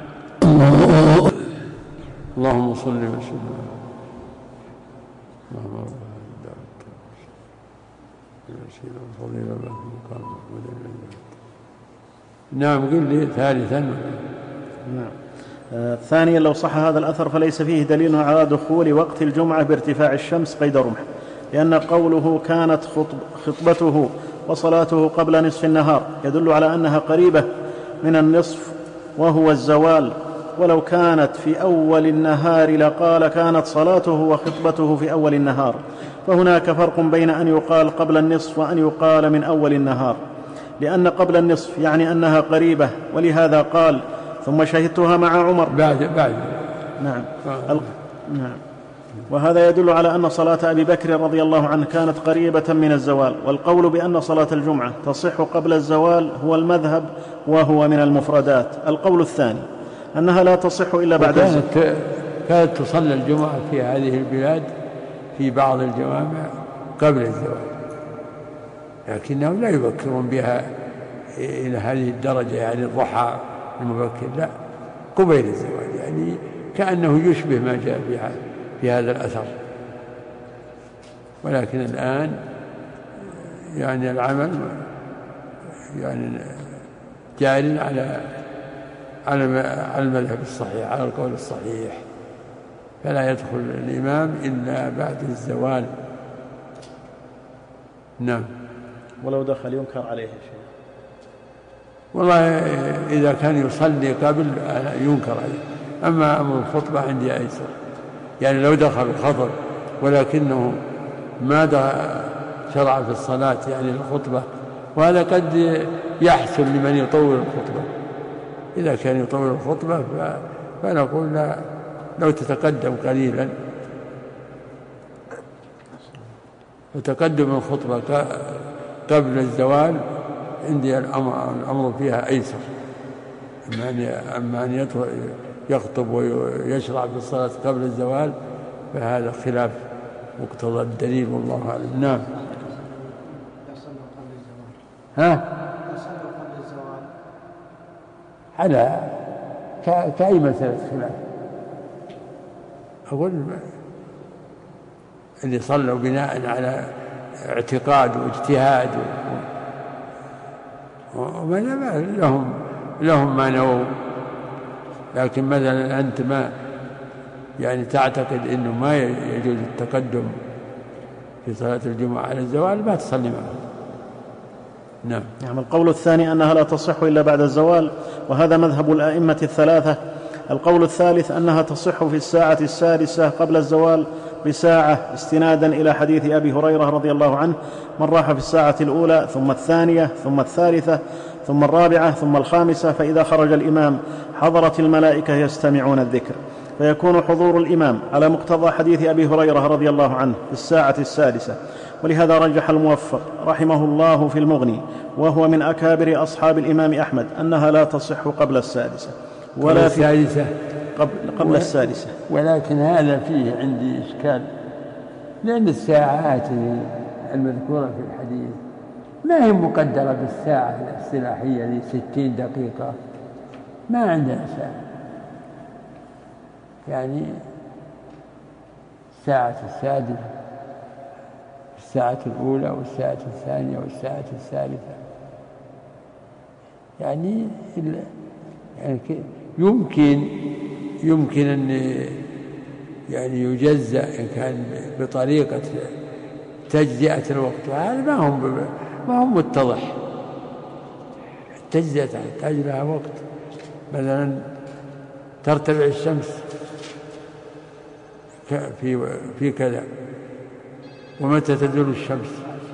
اللهم صل وسلم. نعم. قل لي ثالثا.
نعم. آه ثانيا لو صح هذا الأثر فليس فيه دليل على دخول وقت الجمعة بارتفاع الشمس قيد رمح، لأن قوله كانت خطبته وصلاته قبل نصف النهار يدل على أنها قريبة من النصف وهو الزوال، ولو كانت في أول النهار لقال كانت صلاته وخطبته في أول النهار، فهناك فرق بين أن يقال قبل النصف وأن يقال من أول النهار، لأن قبل النصف يعني أنها قريبة، ولهذا قال ثم شهدتها مع عمر
بعد بعد
نعم. نعم. وهذا يدل على أن صلاة أبي بكر رضي الله عنه كانت قريبة من الزوال. والقول بأن صلاة الجمعة تصح قبل الزوال هو المذهب وهو من المفردات. القول الثاني أنها لا تصح إلا بعد الزوال.
كانت, كانت تصلى الجمعة في هذه البلاد في بعض الجوامع قبل الزوال، لكنهم لا يبكرون بها إلى هذه الدرجة، يعني الضحى المبكر، لا، قبيل الزوال، يعني كأنه يشبه ما جاء بها في هذا الأثر. ولكن الآن يعني العمل يعني جار على على المذهب الصحيح، على القول الصحيح، فلا يدخل الإمام إلا بعد الزوال. نعم.
ولو دخل ينكر عليه شيء؟
والله إذا كان يصلي قبل ينكر عليه، أما أمر الخطبة عندي أيسر، يعني لو دخل الخطب ولكنه ما شرع في الصلاة يعني الخطبة، وهذا قد يحصل لمن يطول الخطبة. إذا كان يطول الخطبة فنقول لا، لو تتقدم قليلا، وتقدم الخطبة قبل الزوال عندي الأمر فيها أيسر، أما أن يخطب ويشرع في الصلاة قبل الزوال فهذا خلاف مقتضى الدليل، والله أعلم. نعم. ها؟ على كأي مسألة خلاف، أقول اللي صلوا بناء على اعتقاد واجتهاد وما لهم لهم ما نووا، لكن مثلا أنت ما يعني تعتقد أنه ما يجوز التقدم في صلاة الجمعة على الزوال، ما تصلي معه. نعم.
نعم. القول الثاني أنها لا تصح إلا بعد الزوال، وهذا مذهب الأئمة الثلاثة. القول الثالث أنها تصح في الساعة السادسة قبل الزوال بساعة، استنادا إلى حديث أبي هريرة رضي الله عنه: من راح في الساعة الأولى ثم الثانية ثم الثالثة ثم الرابعة ثم الخامسة، فإذا خرج الإمام حضرت الملائكة يستمعون الذكر، فيكون حضور الإمام على مقتضى حديث أبي هريرة رضي الله عنه في الساعة السادسة. ولهذا رجح الموفق رحمه الله في المغني، وهو من أكابر أصحاب الإمام أحمد، أنها لا تصح قبل السادسة
ولا في السادسة
قبل, قبل السادسة.
ولكن هذا فيه عندي إشكال، لأن الساعات المذكورة في الحديث ما هي مقدرة بالساعة الاصطلاحية لستين دقيقة، ما عندنا ساعة، يعني الساعة السادسة، الساعة الأولى والساعة الثانية والساعة الثالثة، يعني يعني يمكن يمكن أن يعني يجزأ إن كان بطريقة تجزئة الوقت، وهذا ما هم ما هم متضح. التجزئة تحتاج لها وقت، مثلا ترتفع الشمس في في كذا، ومتى تزول الشمس؟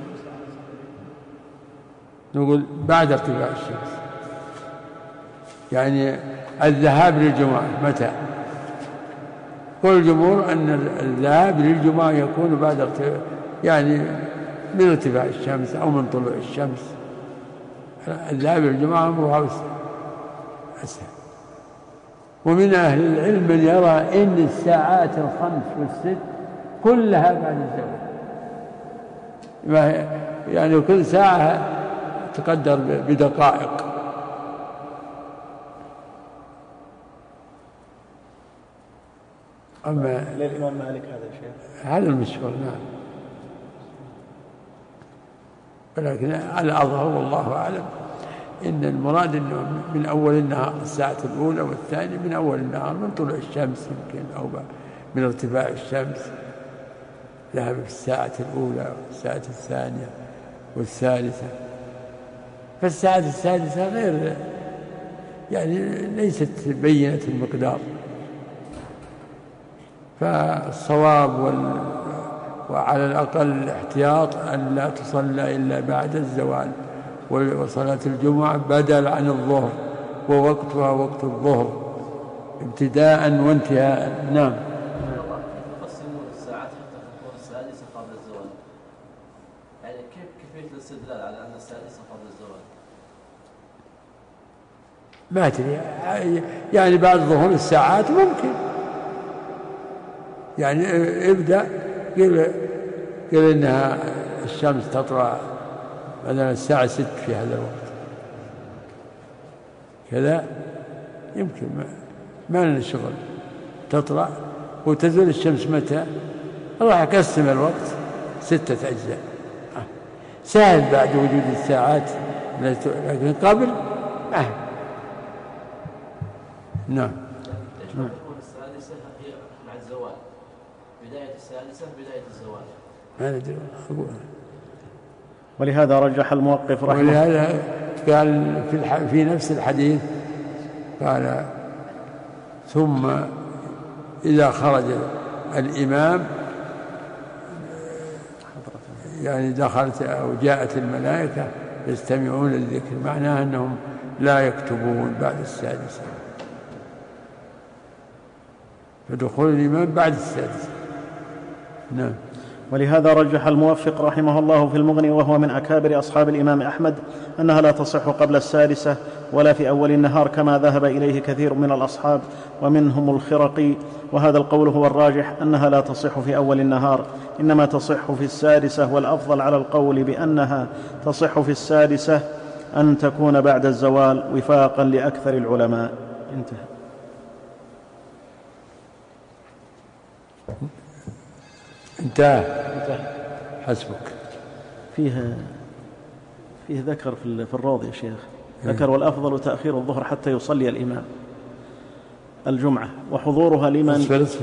نقول بعد ارتفاع الشمس. يعني الذهاب للجمعة متى؟ قول الجمهور أن الذهاب للجمعة يكون بعد ارتفاع، يعني من ارتفاع الشمس أو من طلوع الشمس. الذهاب للجمعة أمرها أسهل. ومن أهل العلم من يرى أن الساعات الخمس والست كلها بعد الزوال، يعني كل ساعة تقدر بدقائق.
أما للإمام مالك هذا الشيء،
هذا المشهور. نعم. ولكن الأظهر والله أعلم إن المراد إنه من أول النهار، الساعة الأولى والثانية من أول النهار، من طلوع الشمس يمكن أو من ارتفاع الشمس. ذهب في الساعة الأولى والساعة الثانية والثالثة، فالساعة السادسة غير يعني ليست بينة المقدار. فالصواب وال... وعلى الأقل الاحتياط أن لا تصلى إلا بعد الزوال، وصلاة الجمعة بدل عن الظهر ووقتها وقت الظهر ابتداء وانتهاء. نعم.
يقسمون الساعات حتى تكون السادسة قبل الزوال، يعني كيف كيفية الاستدلال على أن السادسة قبل الزوال؟
ما أدري، يعني بعد ظهور الساعات ممكن، يعني ابدأ قل قل إنها الشمس تطلع مثلا الساعة ست في هذا الوقت كذا، يمكن ما, ما لنا شغل، تطلع وتزول الشمس متى، الله يقسم الوقت ستة أجزاء، سهل بعد وجود الساعات، لكن قبل ما. نعم.
نعم. السادسة هي مع الزوال، بداية السادسة بداية الزوال.
ما ندري.
ولهذا رجح الموقف رحمه الله.
ولهذا قال في, في نفس الحديث قال ثم إذا خرج الإمام يعني دخلت أو جاءت الملائكة يستمعون للذكر، معناه أنهم لا يكتبون بعد السادسة، فدخول الإمام بعد السادسة. نعم.
ولهذا رجح الموفق رحمه الله في المغني وهو من أكابر أصحاب الإمام أحمد أنها لا تصح قبل السادسة ولا في أول النهار، كما ذهب إليه كثير من الأصحاب ومنهم الخرقي، وهذا القول هو الراجح أنها لا تصح في أول النهار، إنما تصح في السادسة، والأفضل على القول بأنها تصح في السادسة أن تكون بعد الزوال وفاقا لأكثر العلماء. انتهى.
انتهى. حسبك.
فيه فيه ذكر في في الروض يا شيخ، ذكر والأفضل تأخير الظهر حتى يصلي الإمام الجمعة وحضورها لمن.
اصبر اصبر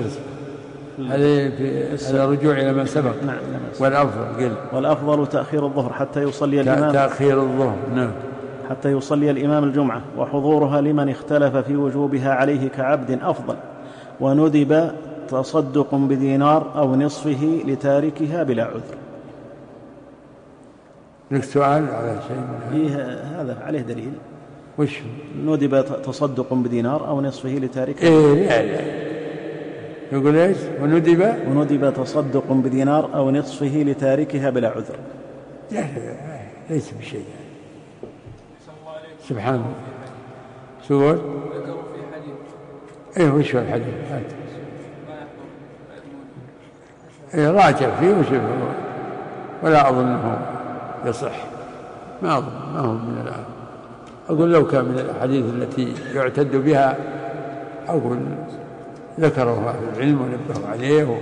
هذا رجوع إلى ما سبق.
نعم.
والأفضل قل
والأفضل تأخير الظهر حتى يصلي الإمام.
تأخير الظهر. نعم.
حتى يصلي الإمام الجمعة، وحضورها لمن اختلف في وجوبها عليه كعبد أفضل، وندب تصدق بدينار أو نصفه لتاركها بلا عذر.
لك سؤال على شيء؟
إيه هذا عليه دليل.
وش
ندب تصدق بدينار أو نصفه لتاركها؟
إيه لا لا يقول إيش؟ وندب
وندب تصدق بدينار أو نصفه لتاركها بلا عذر.
لا لا ليس بشيء. سبحان الله. سؤال
ذكروا في حديث.
إيه وش هو الحديث؟ إيه راجع فيه وش ولا أظنه يصح، ما أظن، ما هو من الآن. أقول لو كان من الأحاديث التي يعتد بها أقول ذكره أهل العلم ونبهوا عليه.
الله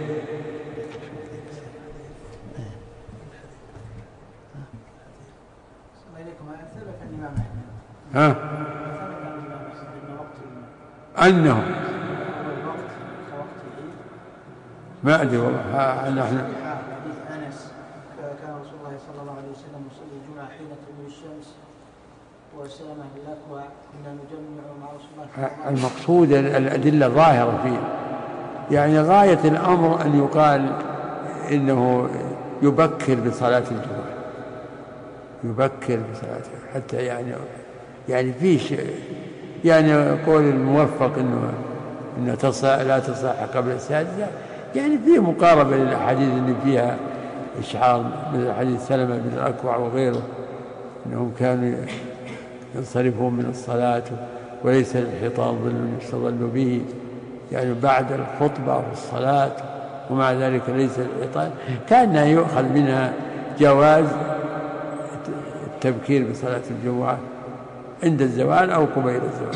إليكم، ثبت الإمام أحمد
ها أنه ما أدري والله. نحن
حديث أنس كان رسول الله صلى الله عليه وسلم يصلي الجمعة حين تطلع الشمس وسلامه الأكوع كنا نجمع مع رسول الله صلى الله عليه وسلم.
المقصود الأدلة الظاهرة فيه، يعني غاية الأمر أن يقال إنه يبكر بصلاة الجمعة، يبكر بصلاة حتى يعني يعني في شيء، يعني قول الموفق إنه إنه تصح لا تصح قبل السادسة، يعني فيه مقاربة للأحاديث اللي فيها إشعار من حديث سلمة بن الأكوع وغيره أنهم كانوا ينصرفون من الصلاة وليس للحيطان ظل يستظل به، يعني بعد الخطبة في الصلاة، ومع ذلك ليس للحيطان، كان يؤخذ منها جواز التبكير بصلاة الجمعة عند الزوال أو قبيل الزوال،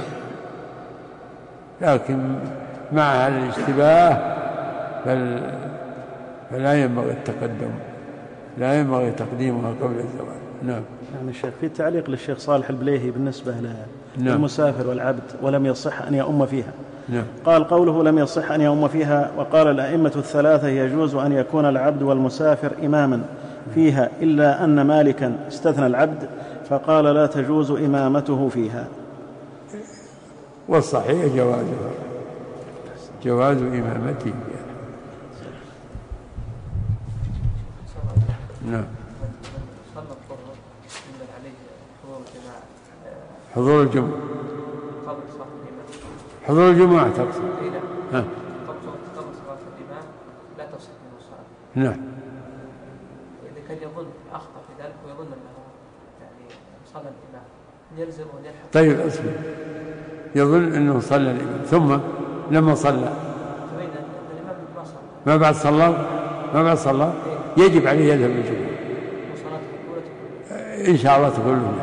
لكن مع هذا الاشتباه بل فلا ينبغي التقدم، لا ينبغي تقديمها قبل الزوال. نعم.
يعني الشيخ في تعليق للشيخ صالح البليهي بالنسبة
نعم.
المسافر والعبد ولم يصح أن يؤم فيها.
نعم.
قال قوله لم يصح أن يؤم فيها، وقال الأئمة الثلاثة يجوز أن يكون العبد والمسافر إماما فيها، إلا أن مالكا استثنى العبد فقال لا تجوز إمامته فيها.
والصحيح جوازها، جواز إمامته فيها. نعم. حضور الجمعة، حضور الجمعة تقصد؟ ها.
لا تصح منه الصلاة.
نعم.
إذا كان يظن أخطأ في ذلك ويظن أنه يعني صلى الإمام يلزم أن يلحق.
طيب اسمع، يظن أنه صلى الإمام ثم لما صلى
تبين أن الإمام ما صلى،
ما بعد صلى ما بعد صلى يجب عليه يذهب للجمعة إن شاء الله تقول له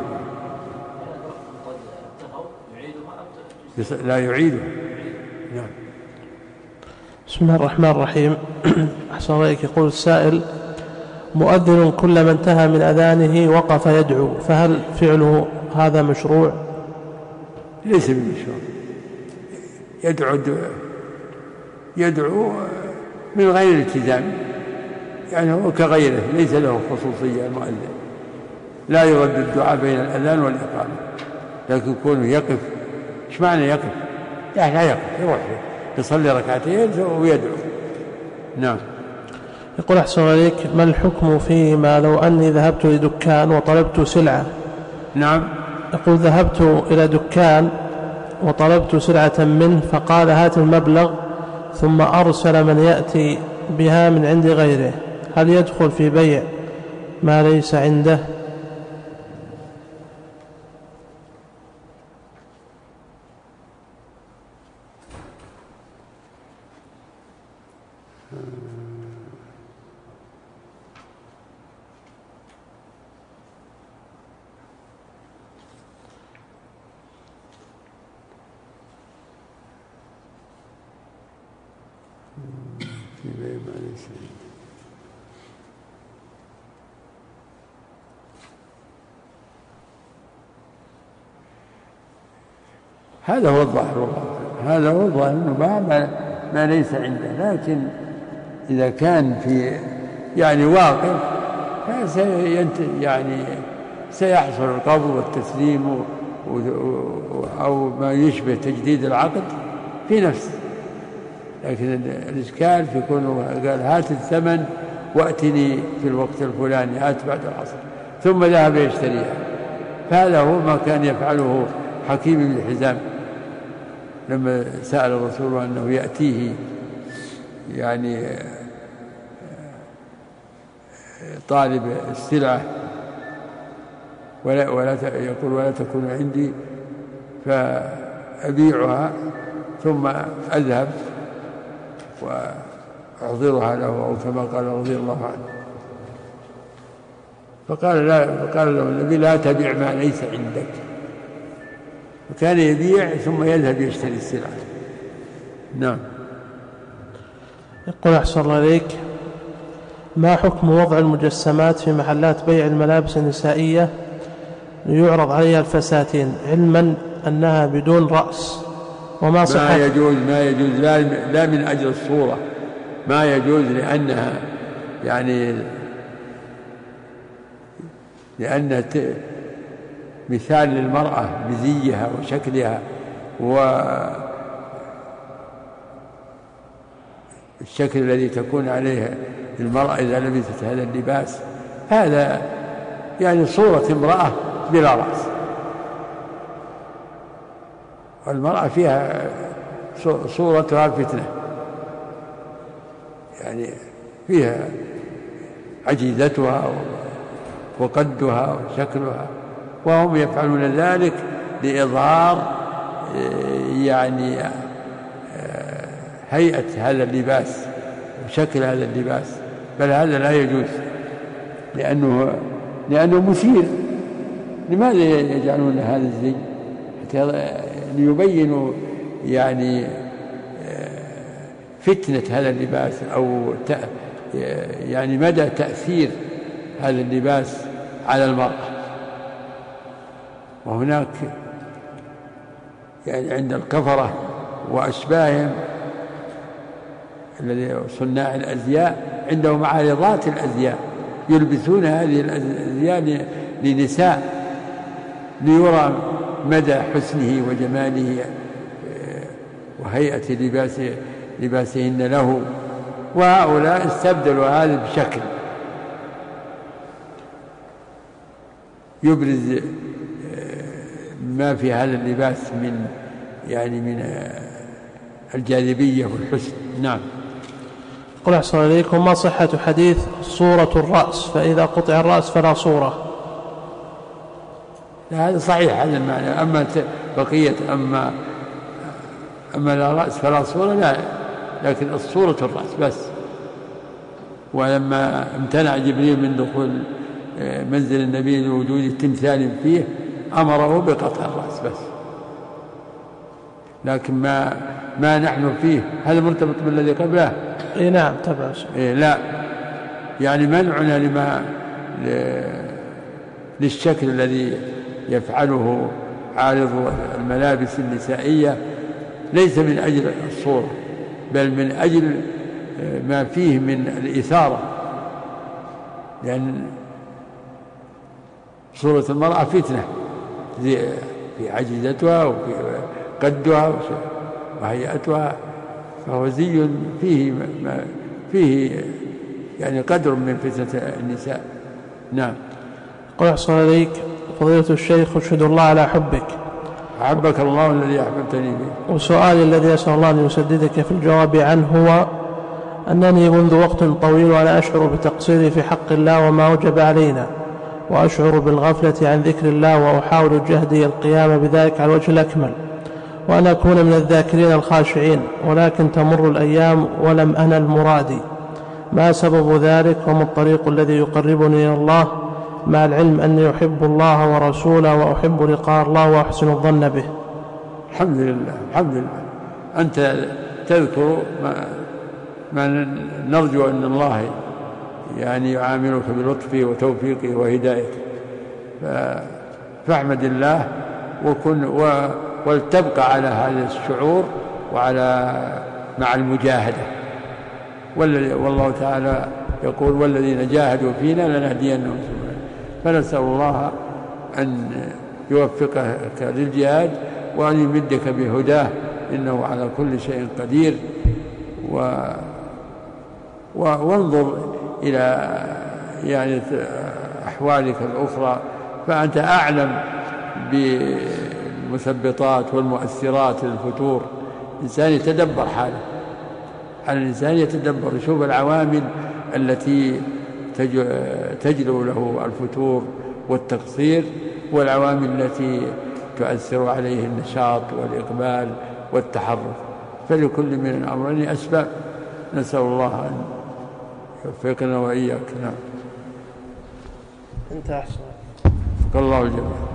لا يعيده. نعم.
بسم الله الرحمن الرحيم. أحسن عليك. يقول السائل: مؤذن كلما انتهى من أذانه وقف يدعو، فهل فعله هذا مشروع؟
ليس بمشروع. يدعو يدعو من غير التزام، يعني هو كغيره ليس له خصوصية. المؤذن لا يرد الدعاء بين الأذان والإقامة، لكن كونه يقف. ايش معنى يقف؟ يعني لا يقف، يروح يصلي ركعتين ويدعو. نعم.
يقول أحسن عليك: ما الحكم فيما لو أني ذهبت لدكان وطلبت سلعة؟
نعم.
يقول: ذهبت إلى دكان وطلبت سلعة منه فقال هات المبلغ، ثم أرسل من يأتي بها من عند غيره، هل يدخل في بيع ما ليس عنده؟
هذا هو الظاهر والله، هذا هو الظاهر انه باع ما, ما ليس عنده، لكن اذا كان في يعني واقف فسينت يعني سيحصل القبض والتسليم او ما يشبه تجديد العقد في نفسه. لكن الاشكال في كونه قال هات الثمن واتني في الوقت الفلاني، هات بعد العصر، ثم ذهب يشتريها. فهذا هو ما كان يفعله حكيم بن حزام لما سأل الرسول أنه يأتيه يعني طالب السلعة ولا, ولا يقول ولا تكون عندي فأبيعها ثم أذهب وأحضرها له، أو كما قال رضي الله عنه. فقال لا، فقال له النبي لا تبيع ما ليس عندك، وكان يبيع ثم يذهب يشتري السلعة. نعم.
يقول أحسن الله إليك: ما حكم وضع المجسمات في محلات بيع الملابس النسائية ليعرض عليها الفساتين علما أنها بدون رأس؟ وما صحة
ما يجوز ما يجوز لا, لا من أجل الصورة، ما يجوز لأنها يعني لأنها ت... مثال للمرأة بزيها وشكلها والشكل الذي تكون عليه المرأة إذا لبست هذا اللباس، هذا يعني صورة امرأة بلا رأس، والمرأة فيها صورتها فتنة، يعني فيها عجيزتها وقدها وشكلها، وهم يفعلون ذلك لإظهار يعني هيئة هذا اللباس وشكل هذا اللباس، بل هذا لا يجوز لأنه لأنه مثير. لماذا يجعلون هذا الزي؟ ليبينوا يعني فتنة هذا اللباس أو يعني مدى تأثير هذا اللباس على المرأة. وهناك يعني عند الكفرة وأشباههم الذي صناع الأزياء عندهم عارضات الأزياء يلبسون هذه الأزياء لنساء ليرى مدى حسنه وجماله وهيئة لباس لباسهن له، وهؤلاء استبدلوا هذا بشكل يبرز ما في هذا اللباس من يعني من الجاذبية والحسن. نعم.
قل أحسن إليكم، ما صحة حديث صورة الرأس فإذا قطع الرأس فلا صورة؟
لا، هذا صحيح هذا المعنى. أما بقية أما أما لا رأس فلا صورة لا، لكن الصورة الرأس بس. ولما امتنع جبريل من دخول منزل النبي لوجود تمثال فيه أمره بقطع الرأس بس. لكن ما ما نحن فيه هذا مرتبط بالذي قبله.
إيه نعم تبع.
إيه لا، يعني منعنا لما للشكل الذي يفعله عارض الملابس النسائية ليس من أجل الصورة، بل من أجل ما فيه من الإثارة، لأن يعني صورة المرأة فتنة في عجزتها وفي قدها وهيئتها، فهو زي فيه ما فيه يعني قدر من فتنة النساء. نعم.
قل أحسن إليك فضيلة الشيخ، أشهد الله على حبك.
أحبك الله الذي أحببتني به.
وسؤالي الذي أسأل الله أن يسددك في الجواب عنه هو أنني منذ وقت طويل وأنا أشعر بتقصيري في حق الله وما أوجب علينا، وأشعر بالغفلة عن ذكر الله، وأحاول جهدي القيام بذلك على الوجه الأكمل وأن أكون من الذاكرين الخاشعين، ولكن تمر الأيام ولم أنل مرادي. ما سبب ذلك وما الطريق الذي يقربني إلى الله، مع العلم أني أحب الله ورسوله وأحب لقاء الله وأحسن الظن به؟
الحمد لله الحمد لله. أنت تذكر ما, ما نرجو أن الله يعني يعاملك بلطفه وتوفيقه وهدايته، فاحمد الله وكن و ولتبقى على هذا الشعور وعلى مع المجاهدة. والله تعالى يقول والذين جاهدوا فينا لنهدينهم سبلنا، فنسأل الله أن يوفقك للجهاد وأن يمدك بهداه، إنه على كل شيء قدير. و... و... وانظر إلى يعني أحوالك الأخرى، فأنت أعلم بالمثبطات والمؤثرات للفتور. الإنسان يتدبر حاله، على الإنسان يتدبر يشوف العوامل التي تجلو له الفتور والتقصير، والعوامل التي تؤثر عليه النشاط والإقبال والتحرك، فلكل من الأمرين أسباب. نسأل الله أن يوفقنا وإياك. نعم.
أنت أحسن.
قال الله الجميع.